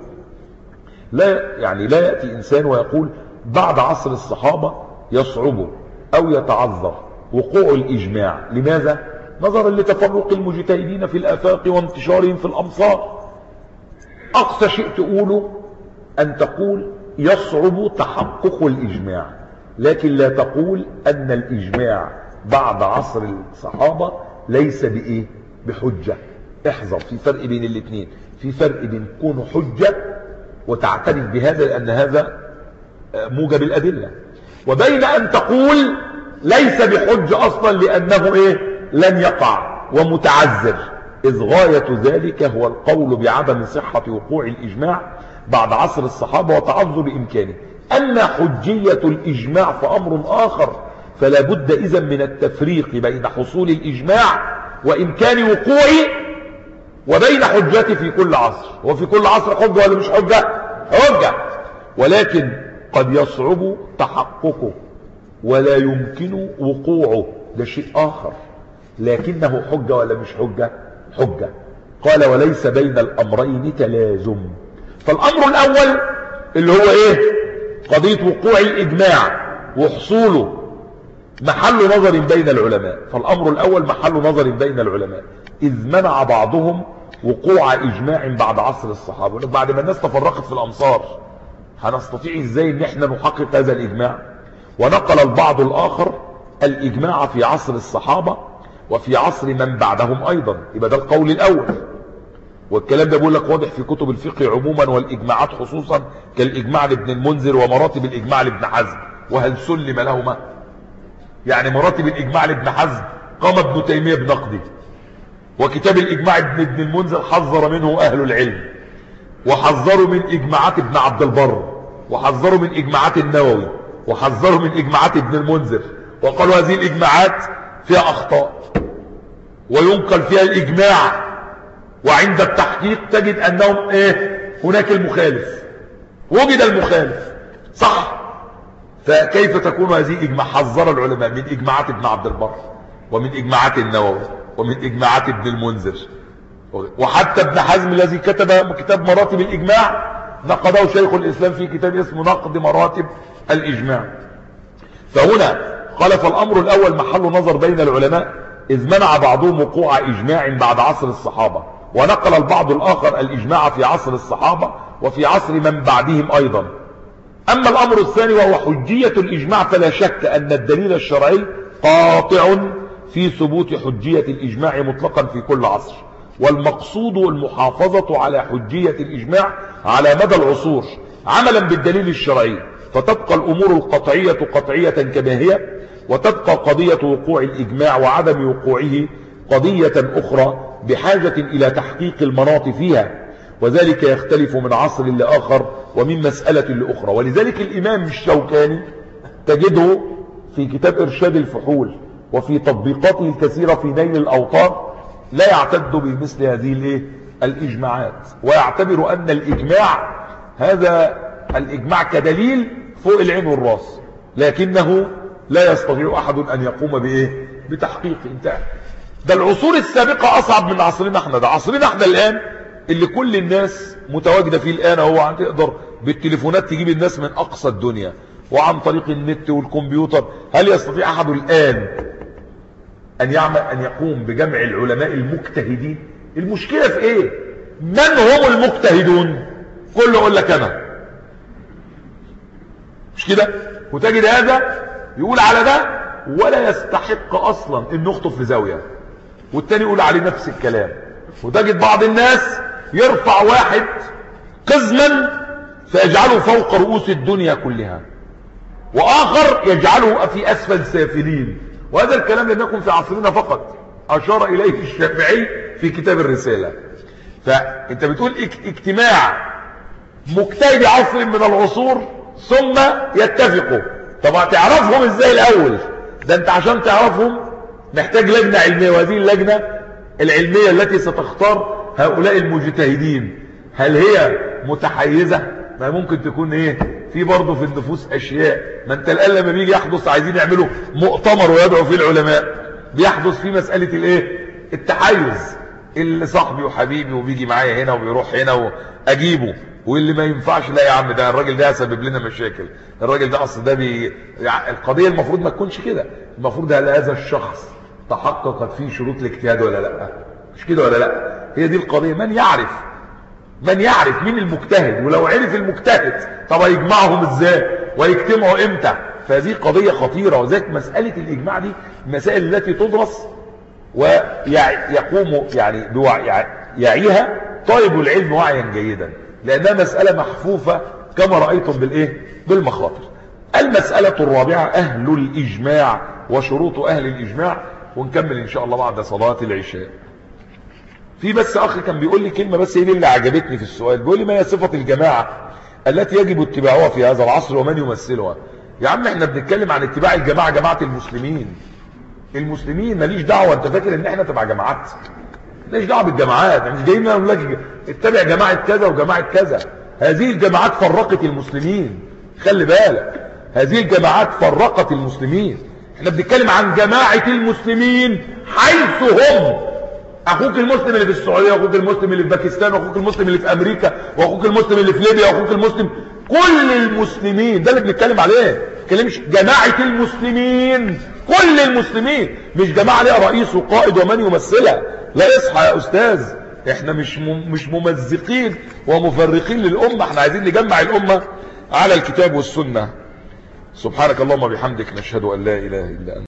لا يعني لا يأتي إنسان ويقول بعد عصر الصحابة يصعب أو يتعذر وقوع الإجماع. لماذا؟ نظرا لتفرق المجتهدين في الآفاق وانتشارهم في الأمصار. أقصى شيء تقوله أن تقول يصعب تحقق الإجماع، لكن لا تقول أن الإجماع بعد عصر الصحابة ليس بإيه؟ بحجة. احذر، في فرق بين الاثنين، في فرق بين كونه حجة وتعترف بهذا لأن هذا موجب الأدلة، وبين أن تقول ليس بحجة أصلا لأنه إيه؟ لن يقع ومتعذر، إذ غاية ذلك هو القول بعدم صحة وقوع الإجماع بعد عصر الصحابة وتعذر إمكانه. أن حجية الإجماع فأمر آخر، فلا بد إذن من التفريق بين حصول الإجماع وإمكان وقوعه وبين حجته في كل عصر. وفي كل عصر حجة ولا مش حجة؟ حجة، ولكن قد يصعب تحققه ولا يمكن وقوعه، ده شيء آخر، لكنه حجة ولا مش حجة؟ حجة. قال وليس بين الأمرين تلازم. فالأمر الأول اللي هو إيه؟ قضية وقوع الإجماع وحصوله محل نظر بين العلماء، فالأمر الأول محل نظر بين العلماء إذ منع بعضهم وقوع إجماع بعد عصر الصحابة. بعد ما الناس تفرقت في الأمصار هنستطيع إزاي إن احنا نحقق هذا الإجماع؟ ونقل البعض الآخر الإجماع في عصر الصحابة وفي عصر من بعدهم أيضا. يبقى ده القول الأول، والكلام ده بقول لك واضح في كتب الفقه عموما والإجماعات خصوصا كالإجماع لابن المنذر ومراتب الإجماع لابن حزم وهل سلم لهما. يعني مراتب الإجماع لابن حزم قام ابن تيمية بنقده، وكتاب الإجماع ابن المنذر حذر منه أهل العلم، وحذروا من إجماعات ابن عبد البر، وحذروا من إجماعات النووي، وحذروا من إجماعات ابن المنذر، وقالوا هذه الإجماعات فيها أخطاء وينقل فيها الإجماع، وعند التحقيق تجد أنهم إيه هناك المخالف، وجد المخالف صح. فكيف تكون هذه إجماع؟ حذر العلماء من إجماعات ابن عبد البر ومن إجماعات النووي ومن إجماعات ابن المنذر، وحتى ابن حزم الذي كتب كتاب مراتب الإجماع نقده شيخ الإسلام في كتاب اسمه نقد مراتب الإجماع. فهنا قال فالأمر الأول محل نظر بين العلماء إذ منع بعضهم وقوع إجماع بعد عصر الصحابة، ونقل البعض الآخر الإجماع في عصر الصحابة وفي عصر من بعدهم أيضا. أما الأمر الثاني وهو حجية الإجماع فلا شك أن الدليل الشرعي قاطع في ثبوت حجية الإجماع مطلقا في كل عصر، والمقصود المحافظة على حجية الإجماع على مدى العصور عملا بالدليل الشرعي، فتبقى الأمور القطعية قطعية كما هي، وتبقى قضية وقوع الإجماع وعدم وقوعه قضية أخرى بحاجة إلى تحقيق المناط فيها، وذلك يختلف من عصر لآخر ومن مسألة لأخرى. ولذلك الإمام الشوكاني تجده في كتاب إرشاد الفحول وفي تطبيقاته الكثيرة في نيل الأوطار لا يعتد بمثل هذه الايه الإجماعات، ويعتبر أن الإجماع هذا الإجماع كدليل فوق العين والراس، لكنه لا يستطيع أحد أن يقوم بإيه بتحقيق انتهى. ده العصور السابقة أصعب من عصرنا احنا، ده عصرنا احنا الآن اللي كل الناس متواجدة فيه الآن، هو تقدر بالتليفونات تجيب الناس من أقصى الدنيا وعن طريق النت والكمبيوتر. هل يستطيع أحد الآن أن يعمل أن يقوم بجمع العلماء المجتهدين؟ المشكلة في إيه؟ من هم المجتهدون؟ كله يقول لك أنا، مش كده؟ وتجد هذا يقول على ده ولا يستحق أصلا إنه يخطف في زاوية، والتاني يقول عليه نفس الكلام. وتجد بعض الناس يرفع واحد قزما فيجعله فوق رؤوس الدنيا كلها، وآخر يجعله في أسفل سافلين. وهذا الكلام لم يكن في عصرنا فقط، أشار إليه الشافعي في كتاب الرسالة. فأنت بتقول اجتماع مجتهد عصر من العصور ثم يتفقوا، طب هتعرفهم ازاي الأول؟ ده انت عشان تعرفهم محتاج لجنة علمية، وهذه اللجنة العلمية التي ستختار هؤلاء المجتهدين هل هي متحيزة؟ ما ممكن تكون ايه في برضه في النفوس اشياء. ما انت الان لما بيجي يحدث عايزين يعملوا مؤتمر ويدعوا فيه العلماء بيحدث فيه مسألة الايه التحيز، اللي صاحبي وحبيبي وبيجي معايا هنا وبيروح هنا واجيبه، واللي ما ينفعش لا يا عم ده الراجل ده هيسبب لنا مشاكل، الراجل ده اصل ده بي... يعني القضية المفروض ما تكونش كده. المفروض هل هذا الشخص تحققت فيه شروط الاجتهاد ولا لا؟ مش كده ولا لا؟ هي دي القضية. من يعرف من يعرف مين المجتهد؟ ولو عرف المجتهد طب هيجمعهم ازاي ويجتمعوا امتى؟ فهذه قضية خطيرة. وذلك مسألة الإجماع دي المسائل التي تدرس ويقوم يعني يعيها طالب العلم وعيا جيدا، لأنها مسألة محفوفة كما رأيتم بالإيه بالمخاطر. المسألة الرابعة أهل الإجماع وشروط أهل الإجماع، ونكمل إن شاء الله بعد صلاة العشاء. في بس أخي كان بيقول لي كلمة بس هي دي اللي عجبتني في السؤال، بيقول لي ما هي صفة الجماعة التي يجب اتباعها في هذا العصر ومن يمثلها؟ يا عم احنا بنتكلم عن اتباع الجماعة، جماعة المسلمين. المسلمين ماليش دعوة. انت فاكر ان احنا تبع جماعات؟ ماليش دعوة بالجماعات. احنا مش جايين نقول لك اتبع جماعة كذا وجماعة كذا. هذه الجماعات فرقت المسلمين، خلي بالك، هذه الجماعات فرقت المسلمين. احنا بنتكلم عن جماعة المسلمين حيث هم. اخوك المسلم اللي في السعودية، واخوك المسلم اللي في باكستان، واخوك المسلم اللي في امريكا، واخوك المسلم اللي في ليبيا، واخوك المسلم كل المسلمين، ده اللي بنتكلم عليه، ما بنتكلمش جماعة المسلمين، كل المسلمين، مش جماعة ليها رئيس وقائد ومن يمثلها. لا اصحى يا استاذ، احنا مش مش ممزقين ومفرقين للأمة، احنا عايزين نجمع الأمة على الكتاب والسنة. سبحانك اللهم وبحمدك، نشهد أن لا إله إلا أنت.